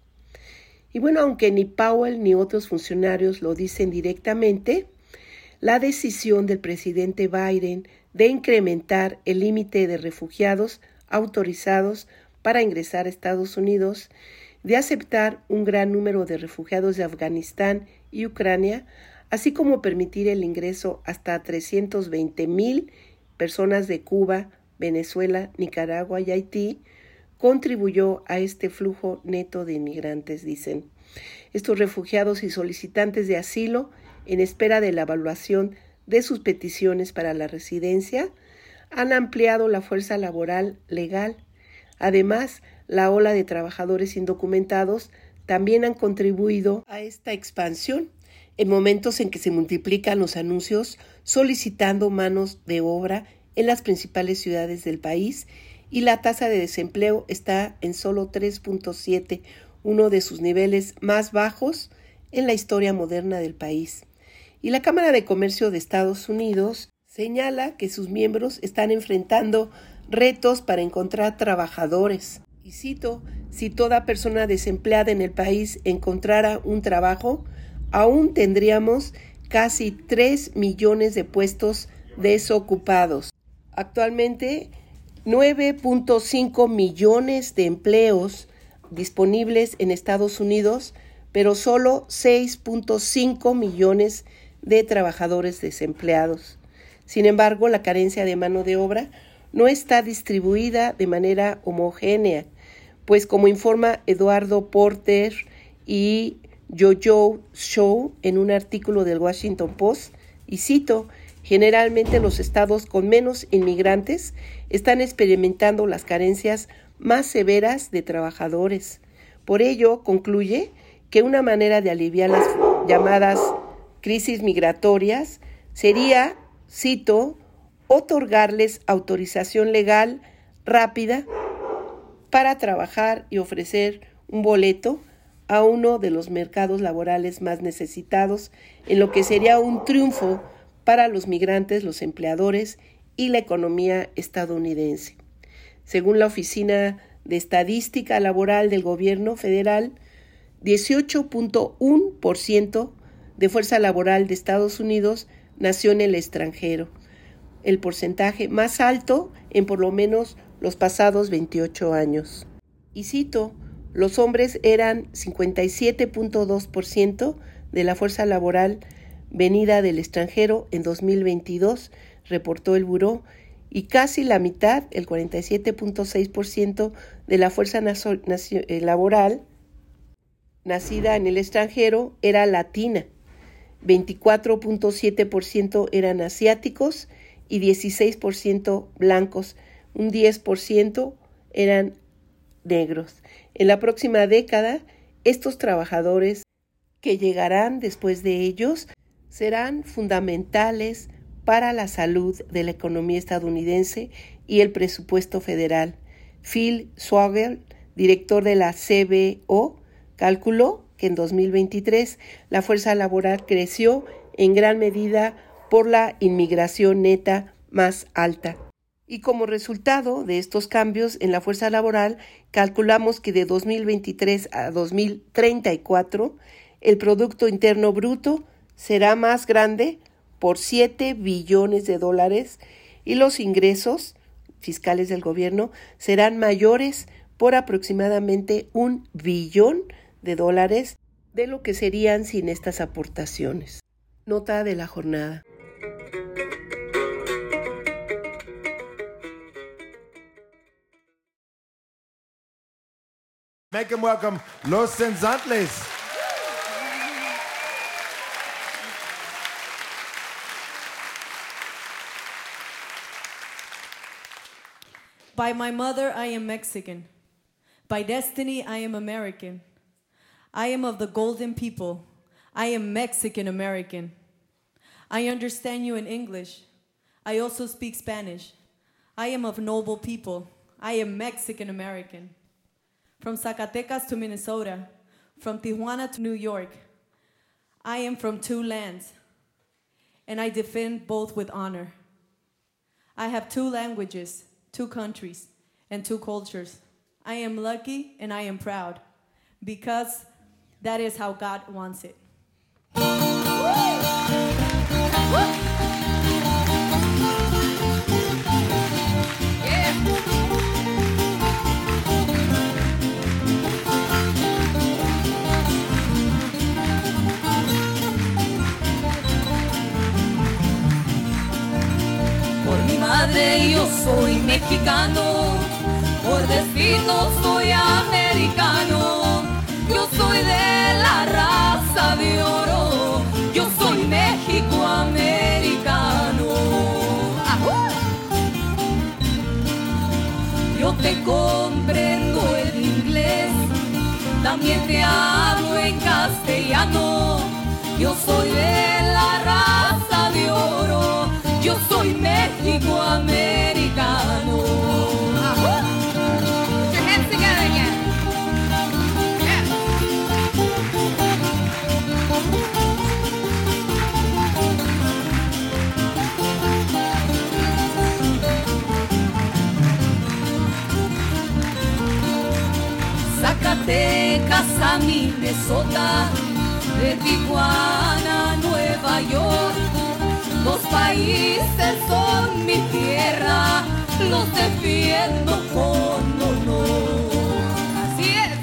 Y bueno, aunque ni Powell ni otros funcionarios lo dicen directamente, la decisión del presidente Biden de incrementar el límite de refugiados autorizados para ingresar a Estados Unidos, de aceptar un gran número de refugiados de Afganistán y Ucrania, así como permitir el ingreso hasta trescientos veinte mil personas de Cuba, Venezuela, Nicaragua y Haití, contribuyó a este flujo neto de inmigrantes, dicen. Estos refugiados y solicitantes de asilo, en espera de la evaluación de sus peticiones para la residencia, han ampliado la fuerza laboral legal. Además, la ola de trabajadores indocumentados también han contribuido a esta expansión, en momentos en que se multiplican los anuncios solicitando manos de obra en las principales ciudades del país y la tasa de desempleo está en solo tres punto siete, uno de sus niveles más bajos en la historia moderna del país. Y la Cámara de Comercio de Estados Unidos señala que sus miembros están enfrentando retos para encontrar trabajadores. Y cito, si toda persona desempleada en el país encontrara un trabajo, aún tendríamos casi tres millones de puestos desocupados. Actualmente, nueve punto cinco millones de empleos disponibles en Estados Unidos, pero solo seis punto cinco millones de trabajadores desempleados. Sin embargo, la carencia de mano de obra no está distribuida de manera homogénea, pues como informa Eduardo Porter y Jojo Show en un artículo del Washington Post, y cito, generalmente los estados con menos inmigrantes están experimentando las carencias más severas de trabajadores. Por ello, concluye que una manera de aliviar las llamadas crisis migratorias sería, cito, otorgarles autorización legal rápida para trabajar y ofrecer un boleto a uno de los mercados laborales más necesitados, en lo que sería un triunfo para los migrantes, los empleadores y la economía estadounidense. Según la Oficina de Estadística Laboral del Gobierno Federal, dieciocho punto uno por ciento de fuerza laboral de Estados Unidos nació en el extranjero, el porcentaje más alto en por lo menos los pasados veintiocho años. Y cito, los hombres eran cincuenta y siete punto dos por ciento de la fuerza laboral venida del extranjero en dos mil veintidós, reportó el buró, y casi la mitad, el cuarenta y siete punto seis por ciento de la fuerza nazo- nacio- eh, laboral nacida en el extranjero era latina, veinticuatro punto siete por ciento eran asiáticos y dieciséis por ciento blancos, un diez por ciento eran negros. En la próxima década, estos trabajadores que llegarán después de ellos serán fundamentales para la salud de la economía estadounidense y el presupuesto federal. Phil Swagel, director de la C B O, calculó que en dos mil veintitrés la fuerza laboral creció en gran medida por la inmigración neta más alta. Y como resultado de estos cambios en la fuerza laboral, calculamos que de dos mil veintitrés a dos mil treinta y cuatro el Producto Interno Bruto será más grande por siete billones de dólares y los ingresos fiscales del gobierno serán mayores por aproximadamente un billón de dólares de lo que serían sin estas aportaciones. Nota de la jornada. Make them welcome Los Senzantles. By my mother, I am Mexican. By destiny, I am American. I am of the golden people. I am Mexican-American. I understand you in English. I also speak Spanish. I am of noble people. I am Mexican-American. From Zacatecas to Minnesota, from Tijuana to New York, I am from two lands, and I defend both with honor. I have two languages, two countries, and two cultures. I am lucky and I am proud, because that is how God wants it. Por mi madre yo soy mexicano, por destino soy americano. Yo soy de la raza de oro, yo soy México-americano. Yo te comprendo en inglés, también te hablo en castellano. Yo soy de la raza de oro, yo soy México-americano. Put your hands together again. Yeah. Zacatecas a Minnesota, de Tijuana a Nueva York. Los países son mi tierra, los defiendo con honor. Así es.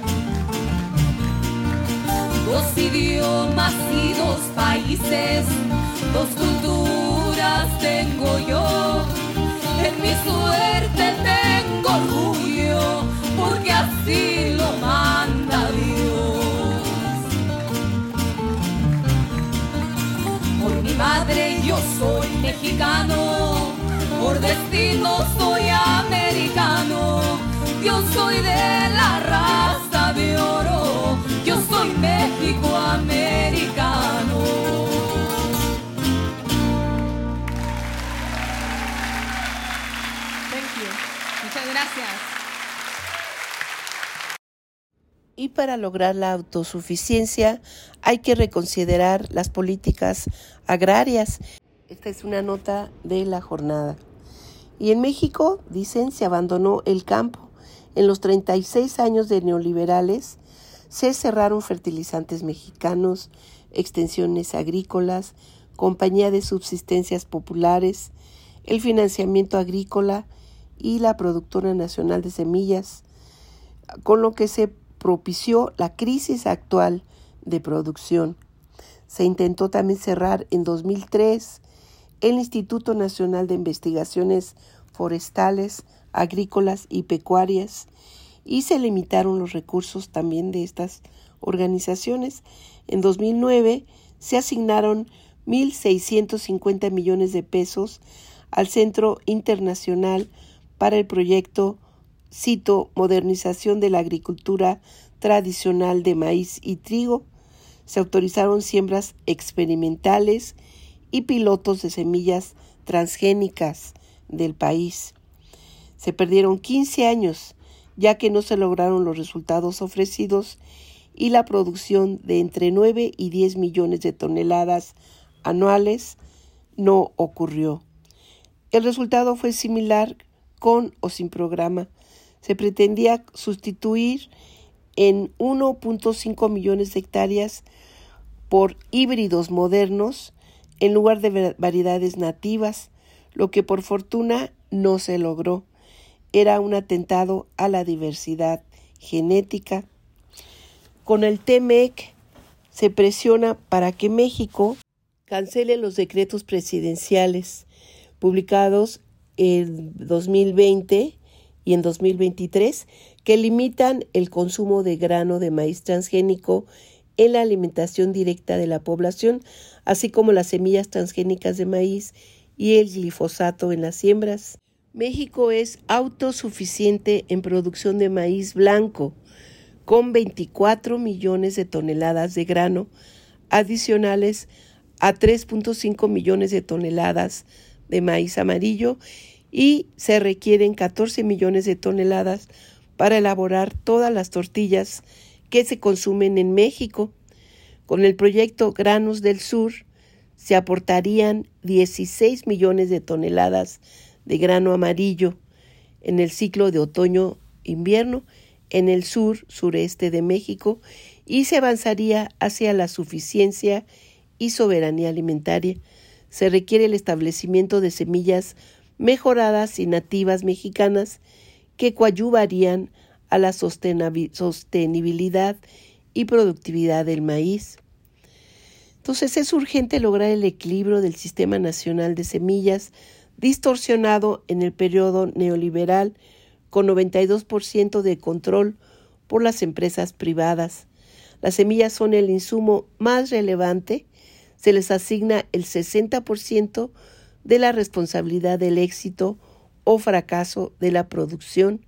Dos idiomas y dos países, dos culturas tengo yo. En mi suerte tengo orgullo, porque así lo manda Dios. Por mi madre yo soy mexicano, por destino soy americano. Yo soy de la raza de oro, yo soy México-americano. Thank you. Muchas gracias. Y para lograr la autosuficiencia hay que reconsiderar las políticas agrarias. Esta es una nota de la jornada. Y en México, dicen, se abandonó el campo. En los treinta y seis años de neoliberales se cerraron fertilizantes mexicanos, extensiones agrícolas, compañía de subsistencias populares, el financiamiento agrícola y la productora nacional de semillas, con lo que se propició la crisis actual de producción. Se intentó también cerrar en dos mil tres el Instituto Nacional de Investigaciones Forestales, Agrícolas y Pecuarias, y se limitaron los recursos también de estas organizaciones. En dos mil nueve se asignaron mil seiscientos cincuenta millones de pesos al Centro Internacional para el proyecto, cito, Modernización de la Agricultura Tradicional de Maíz y Trigo. Se autorizaron siembras experimentales y pilotos de semillas transgénicas del país. Se perdieron quince años, ya que no se lograron los resultados ofrecidos y la producción de entre nueve y diez millones de toneladas anuales no ocurrió. El resultado fue similar con o sin programa. Se pretendía sustituir en uno punto cinco millones de hectáreas por híbridos modernos en lugar de variedades nativas, lo que por fortuna no se logró. Era un atentado a la diversidad genética. Con el T M E C se presiona para que México cancele los decretos presidenciales publicados en dos mil veinte y y en dos mil veintitrés que limitan el consumo de grano de maíz transgénico en la alimentación directa de la población, así como las semillas transgénicas de maíz y el glifosato en las siembras. México es autosuficiente en producción de maíz blanco, con veinticuatro millones de toneladas de grano, adicionales a tres punto cinco millones de toneladas de maíz amarillo, y se requieren catorce millones de toneladas para elaborar todas las tortillas que se consumen en México. Con el proyecto Granos del Sur se aportarían dieciséis millones de toneladas de grano amarillo en el ciclo de otoño-invierno en el sur sureste de México, y se avanzaría hacia la suficiencia y soberanía alimentaria. Se requiere el establecimiento de semillas mejoradas y nativas mexicanas que coadyuvarían a la sostenibilidad y productividad del maíz. Entonces es urgente lograr el equilibrio del sistema nacional de semillas distorsionado en el periodo neoliberal, con noventa y dos por ciento de control por las empresas privadas. Las semillas son el insumo más relevante, se les asigna el sesenta por ciento de la responsabilidad del éxito o fracaso de la producción.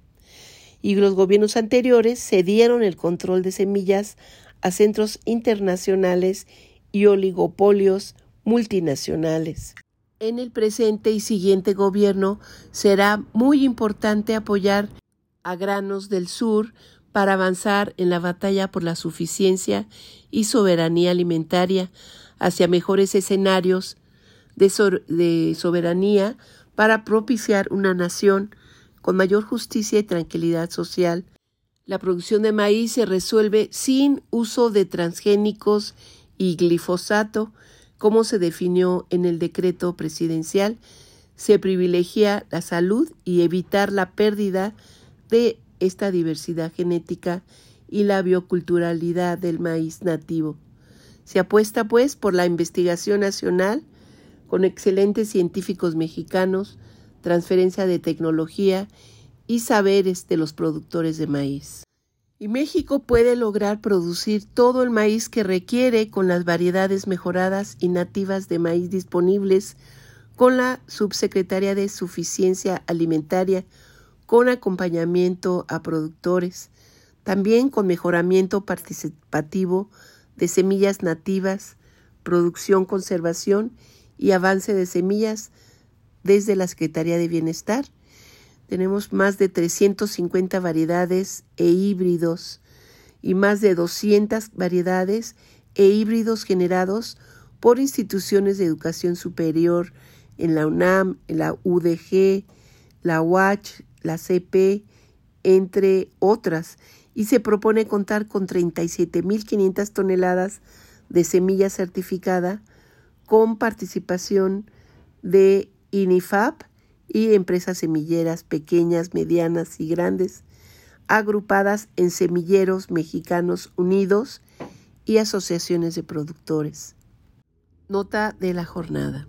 Y los gobiernos anteriores cedieron el control de semillas a centros internacionales y oligopolios multinacionales. En el presente y siguiente gobierno será muy importante apoyar a Granos del Sur para avanzar en la batalla por la suficiencia y soberanía alimentaria hacia mejores escenarios de, so- de soberanía para propiciar una nación con mayor justicia y tranquilidad social. La producción de maíz se resuelve sin uso de transgénicos y glifosato, como se definió en el decreto presidencial. Se privilegia la salud y evitar la pérdida de esta diversidad genética y la bioculturalidad del maíz nativo. Se apuesta, pues, por la investigación nacional con excelentes científicos mexicanos, transferencia de tecnología y saberes de los productores de maíz. Y México puede lograr producir todo el maíz que requiere con las variedades mejoradas y nativas de maíz disponibles, con la Subsecretaría de Suficiencia Alimentaria, con acompañamiento a productores, también con mejoramiento participativo de semillas nativas, producción, conservación y avance de semillas desde la Secretaría de Bienestar. Tenemos más de trescientas cincuenta variedades e híbridos y más de doscientas variedades e híbridos generados por instituciones de educación superior en la UNAM, en la U D G, la U H, la C P, entre otras, y se propone contar con treinta y siete mil quinientas toneladas de semilla certificada con participación de INIFAP y empresas semilleras pequeñas, medianas y grandes, agrupadas en Semilleros Mexicanos Unidos y asociaciones de productores. Nota de la jornada.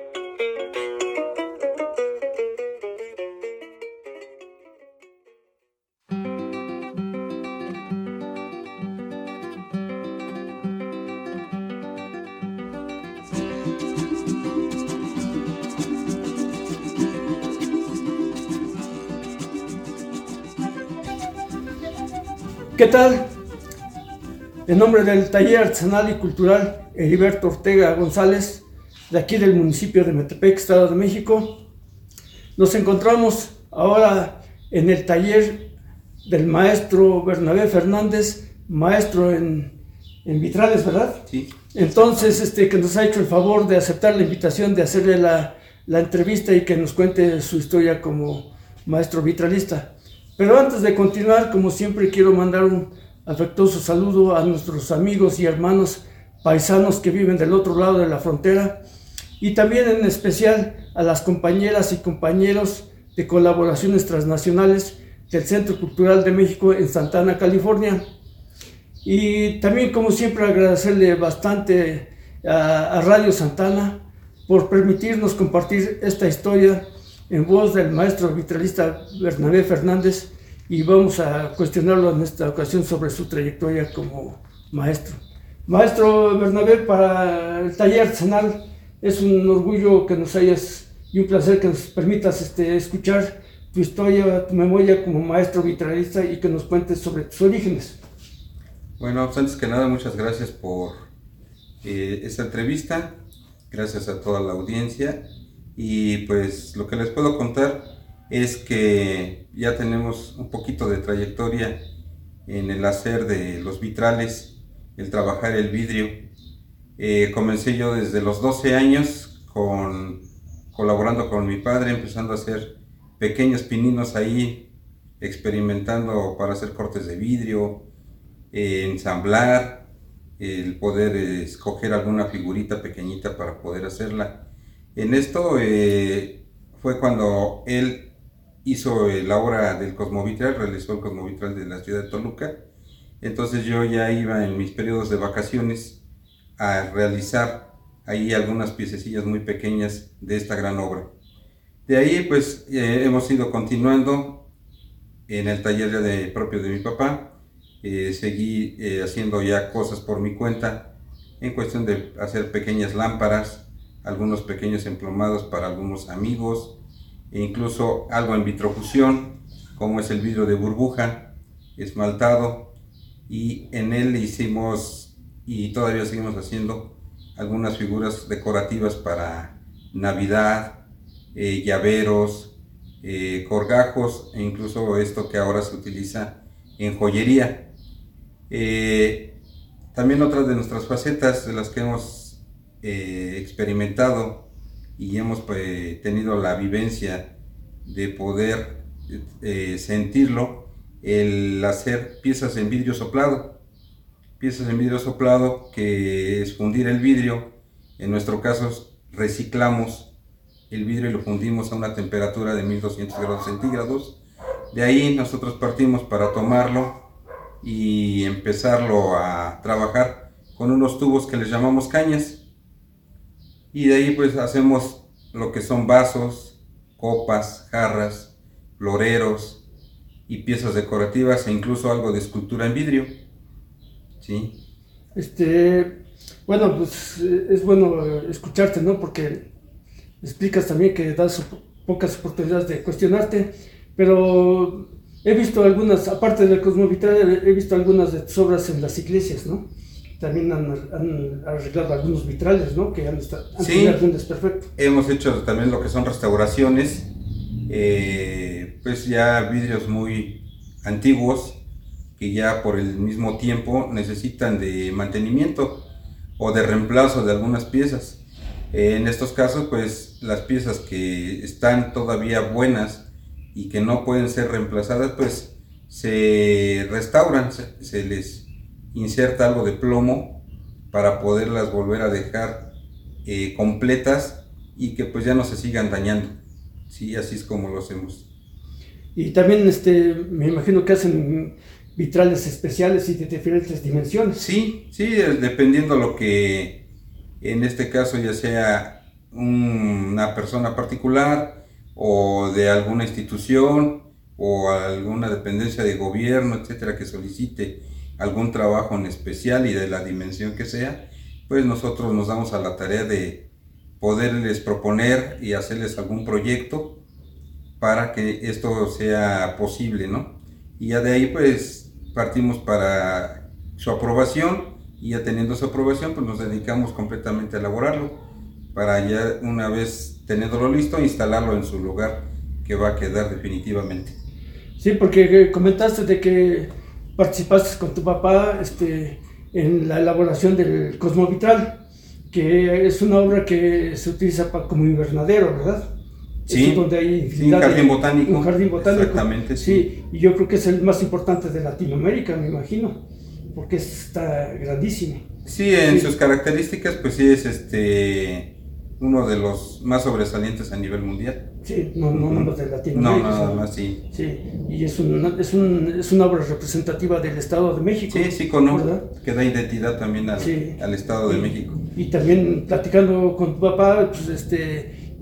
¿Qué tal? En nombre del Taller Artesanal y Cultural Heriberto Ortega González, de aquí del municipio de Metepec, Estado de México, nos encontramos ahora en el taller del maestro Bernabé Fernández, maestro en, en vitrales, ¿verdad? Sí. Entonces, este, que nos ha hecho el favor de aceptar la invitación de hacerle la, la entrevista y que nos cuente su historia como maestro vitralista. Pero antes de continuar, como siempre, quiero mandar un afectuoso saludo a nuestros amigos y hermanos paisanos que viven del otro lado de la frontera, y también en especial a las compañeras y compañeros de colaboraciones transnacionales del Centro Cultural de México en Santa Ana, California. Y también, como siempre, agradecerle bastante a, a Radio Santa Ana por permitirnos compartir esta historia en voz del maestro vitralista Bernabé Fernández, y vamos a cuestionarlo en esta ocasión sobre su trayectoria como maestro. Maestro Bernabé, para el taller artesanal es un orgullo que nos hayas y un placer que nos permitas este, escuchar tu historia, tu memoria como maestro vitralista y que nos cuentes sobre tus orígenes. Bueno, pues antes que nada, muchas gracias por eh, esta entrevista, gracias a toda la audiencia, y pues lo que les puedo contar es que ya tenemos un poquito de trayectoria en el hacer de los vitrales, el trabajar el vidrio. Eh, comencé yo desde los doce años con, colaborando con mi padre, empezando a hacer pequeños pininos ahí, experimentando para hacer cortes de vidrio, eh, ensamblar, el poder eh, escoger alguna figurita pequeñita para poder hacerla. En esto eh, fue cuando él hizo eh, la obra del Cosmovitral, realizó el Cosmovitral de la ciudad de Toluca. Entonces yo ya iba en mis periodos de vacaciones a realizar ahí algunas piececillas muy pequeñas de esta gran obra. De ahí pues eh, hemos ido continuando en el taller ya de, propio de mi papá. Eh, seguí eh, haciendo ya cosas por mi cuenta en cuestión de hacer pequeñas lámparas, algunos pequeños emplomados para algunos amigos, e incluso algo en vitrofusión, como es el vidrio de burbuja, esmaltado, y en él hicimos, y todavía seguimos haciendo, algunas figuras decorativas para Navidad, eh, llaveros, eh, corgajos, e incluso esto que ahora se utiliza en joyería. Eh, también otras de nuestras facetas de las que hemos eh, experimentado y hemos eh, tenido la vivencia de poder eh, sentirlo, el hacer piezas en vidrio soplado, piezas en vidrio soplado que es fundir el vidrio. En nuestro caso reciclamos el vidrio y lo fundimos a una temperatura de mil doscientos grados centígrados. De ahí nosotros partimos para tomarlo y empezarlo a trabajar con unos tubos que les llamamos cañas, y de ahí pues hacemos lo que son vasos, copas, jarras, floreros y piezas decorativas, e incluso algo de escultura en vidrio. ¿Sí? Este, bueno, pues es bueno escucharte, ¿no? Porque explicas también que das pocas oportunidades de cuestionarte, pero he visto algunas, aparte del Cosmovitral, he visto algunas de tus obras en las iglesias, ¿no? También han, han arreglado algunos vitrales, ¿no? Que han, han sí, tenido algún desperfecto. Hemos hecho también lo que son restauraciones, eh, pues ya vidrios muy antiguos, que ya por el mismo tiempo necesitan de mantenimiento o de reemplazo de algunas piezas. Eh, en estos casos, pues las piezas que están todavía buenas y que no pueden ser reemplazadas, pues se restauran, se, se les inserta algo de plomo para poderlas volver a dejar eh, completas y que pues ya no se sigan dañando. Sí, así es como lo hacemos. Y también este, me imagino que hacen vitrales especiales y de diferentes dimensiones. Sí, sí, dependiendo lo que en este caso ya sea un, una persona particular o de alguna institución o alguna dependencia de gobierno, etcétera, que solicite algún trabajo en especial y de la dimensión que sea, pues nosotros nos damos a la tarea de poderles proponer y hacerles algún proyecto para que esto sea posible, ¿no? Y ya de ahí pues partimos para su aprobación, y ya teniendo su aprobación pues nos dedicamos completamente a elaborarlo, para ya una vez teniéndolo listo, instalarlo en su lugar que va a quedar definitivamente. Sí, porque comentaste de que participaste con tu papá este, en la elaboración del Cosmovitral, que es una obra que se utiliza para, como invernadero, ¿verdad? Sí, es donde hay sí, un jardín botánico. Un jardín botánico. Exactamente, sí. Sí, y yo creo que es el más importante de Latinoamérica, me imagino, porque está grandísimo. Sí, en sí. sus características, pues sí es este uno de los más sobresalientes a nivel mundial. Sí, no, no nada más de Latinoamérica. No, nada más, sí. Sí, y es una, es, un, es una obra representativa del Estado de México. Sí, sí, con ¿verdad? Que da identidad también al, sí. al Estado de y, México. Y también platicando con tu papá, pues este,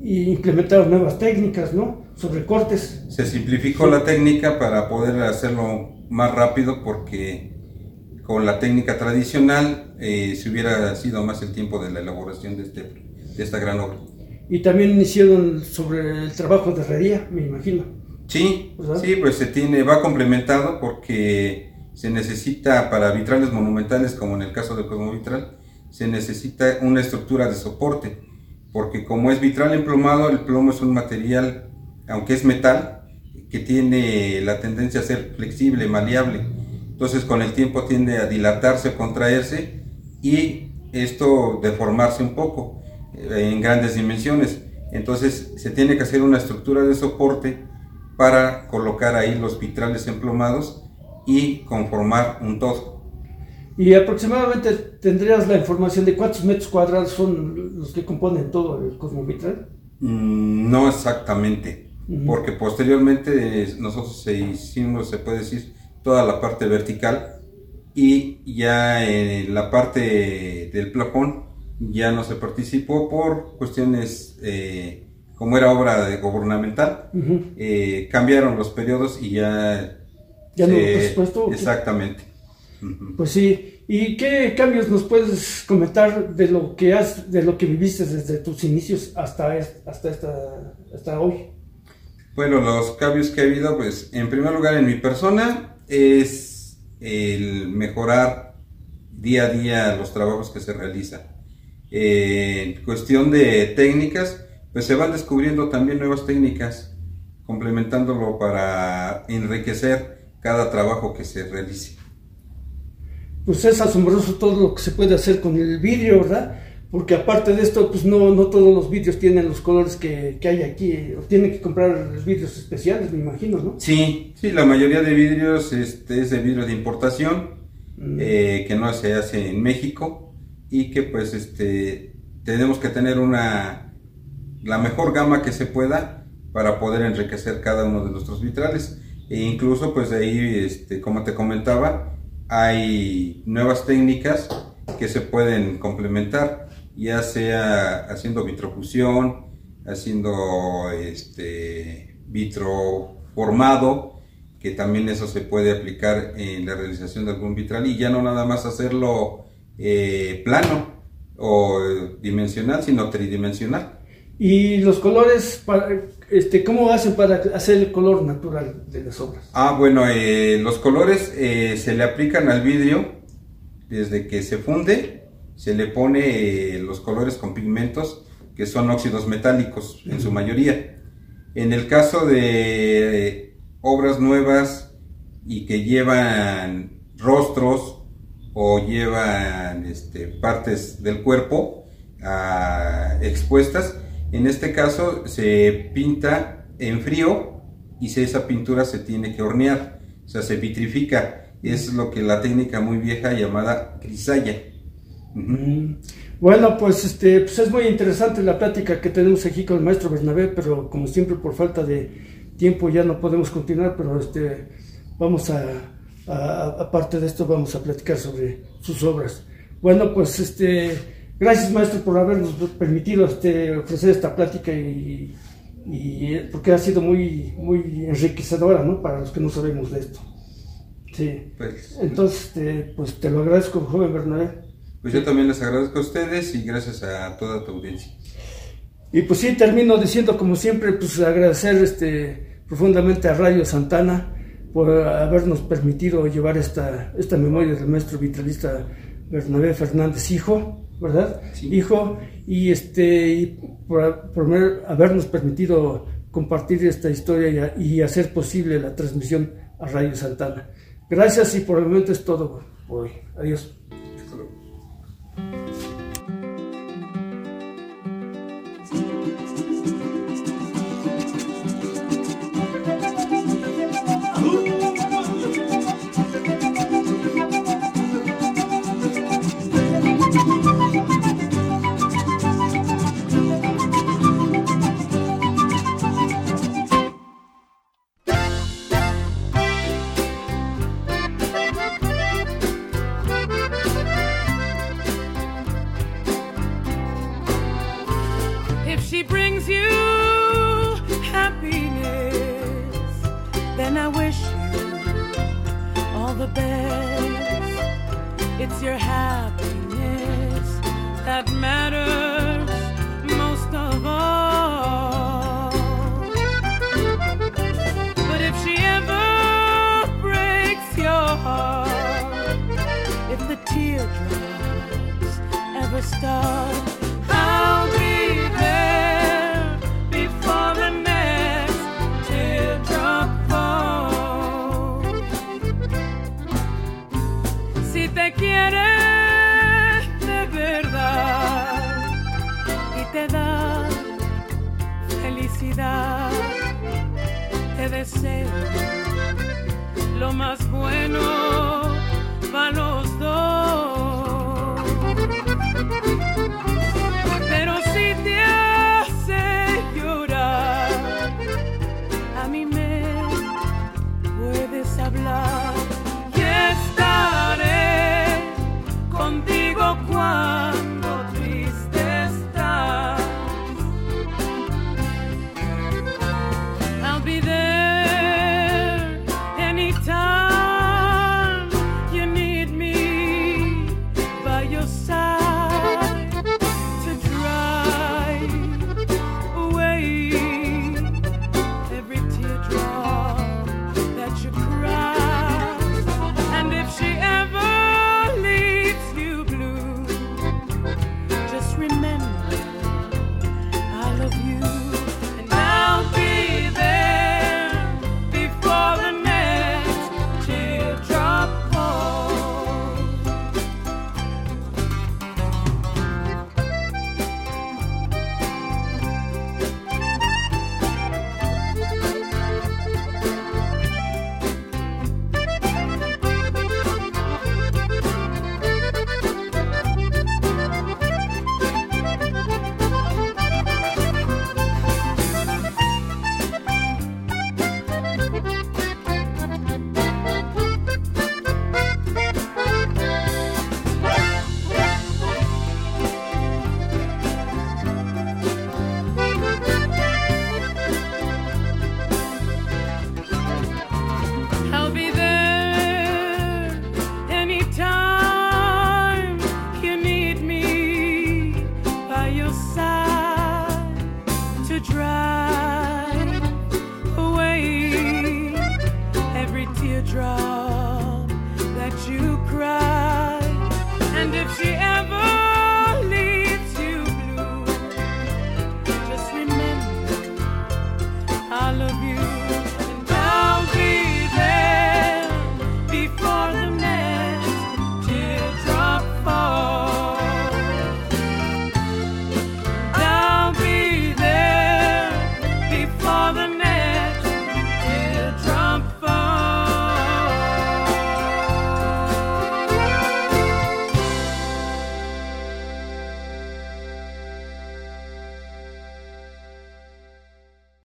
y implementaron nuevas técnicas, ¿no? Sobre cortes. Se simplificó la técnica para poder hacerlo más rápido, porque con la técnica tradicional eh, se hubiera sido más el tiempo de la elaboración de, este, de esta gran obra. Y también hicieron sobre el trabajo de herrería, me imagino. Sí, ¿verdad? Sí, pues se tiene, va complementado, porque se necesita para vitrales monumentales, como en el caso del Cosmovitral, se necesita una estructura de soporte, porque como es vitral emplomado, el plomo es un material, aunque es metal, que tiene la tendencia a ser flexible, maleable. Entonces con el tiempo tiende a dilatarse, contraerse, y esto deformarse un poco en grandes dimensiones. Entonces se tiene que hacer una estructura de soporte para colocar ahí los vitrales emplomados y conformar un todo. Y aproximadamente tendrías la información de cuántos metros cuadrados son los que componen todo el Cosmovitral. Mm, no exactamente, uh-huh. Porque posteriormente nosotros se hicimos, se puede decir, toda la parte vertical, y ya en la parte del plafón ya no se participó por cuestiones, eh, como era obra de gubernamental, uh-huh. eh, cambiaron los periodos y ya... ¿Ya se, no presupuesto? Exactamente. Uh-huh. Pues sí. ¿Y qué cambios nos puedes comentar de lo que has, de lo que viviste desde tus inicios hasta, hasta, esta, hasta hoy? Bueno, los cambios que ha habido, pues en primer lugar en mi persona es el mejorar día a día los trabajos que se realizan. Eh, en cuestión de técnicas, pues se van descubriendo también nuevas técnicas, complementándolo para enriquecer cada trabajo que se realice. Pues es asombroso todo lo que se puede hacer con el vidrio, ¿verdad? Porque aparte de esto, pues no, no todos los vidrios tienen los colores que, que hay aquí, o tienen que comprar vidrios especiales, me imagino, ¿no? Sí, sí, la mayoría de vidrios este, es de vidrio de importación, mm. eh, que no se hace en México, y que pues este, tenemos que tener una, la mejor gama que se pueda para poder enriquecer cada uno de nuestros vitrales. E incluso pues de ahí, este, como te comentaba, hay nuevas técnicas que se pueden complementar, ya sea haciendo vitrofusión, haciendo este vitro formado, que también eso se puede aplicar en la realización de algún vitral, y ya no nada más hacerlo eh, plano o dimensional, sino tridimensional. ¿Y los colores, para, este, cómo hacen para hacer el color natural de las obras? Ah, bueno, eh, los colores eh, se le aplican al vidrio desde que se funde, se le pone eh, los colores con pigmentos, que son óxidos metálicos en su mayoría. En el caso de eh, obras nuevas y que llevan rostros o llevan este, partes del cuerpo ah, expuestas, en este caso se pinta en frío y si esa pintura se tiene que hornear, o sea, se vitrifica. Es lo que la técnica muy vieja llamada crisalla. Uh-huh. Bueno, pues, este, pues es muy interesante la plática que tenemos aquí con el maestro Bernabé, pero como siempre por falta de tiempo ya no podemos continuar, pero este, vamos a, a, aparte de esto vamos a platicar sobre sus obras. Bueno, pues este... gracias, maestro, por habernos permitido este, ofrecer esta plática y, y porque ha sido muy, muy enriquecedora, ¿no? Para los que no sabemos de esto. Sí. Pues, entonces, este, pues te lo agradezco, joven Bernabé. Pues yo también les agradezco a ustedes y gracias a toda tu audiencia. Y pues sí, termino diciendo como siempre, pues agradecer este, profundamente a Radio Santana por habernos permitido llevar esta, esta memoria del maestro vitralista Bernabé Fernández, hijo, ¿verdad? Sí. Hijo, y este y por, por habernos permitido compartir esta historia y, y hacer posible la transmisión a Radio Santana. Gracias y por el momento es todo por hoy. Adiós. best. It's your happiness that matters most of all. But if she ever breaks your heart, if the teardrops ever start, I'll be there before the next teardrop falls. Si te quiere de verdad y te da felicidad, te deseo lo más bueno para los dos.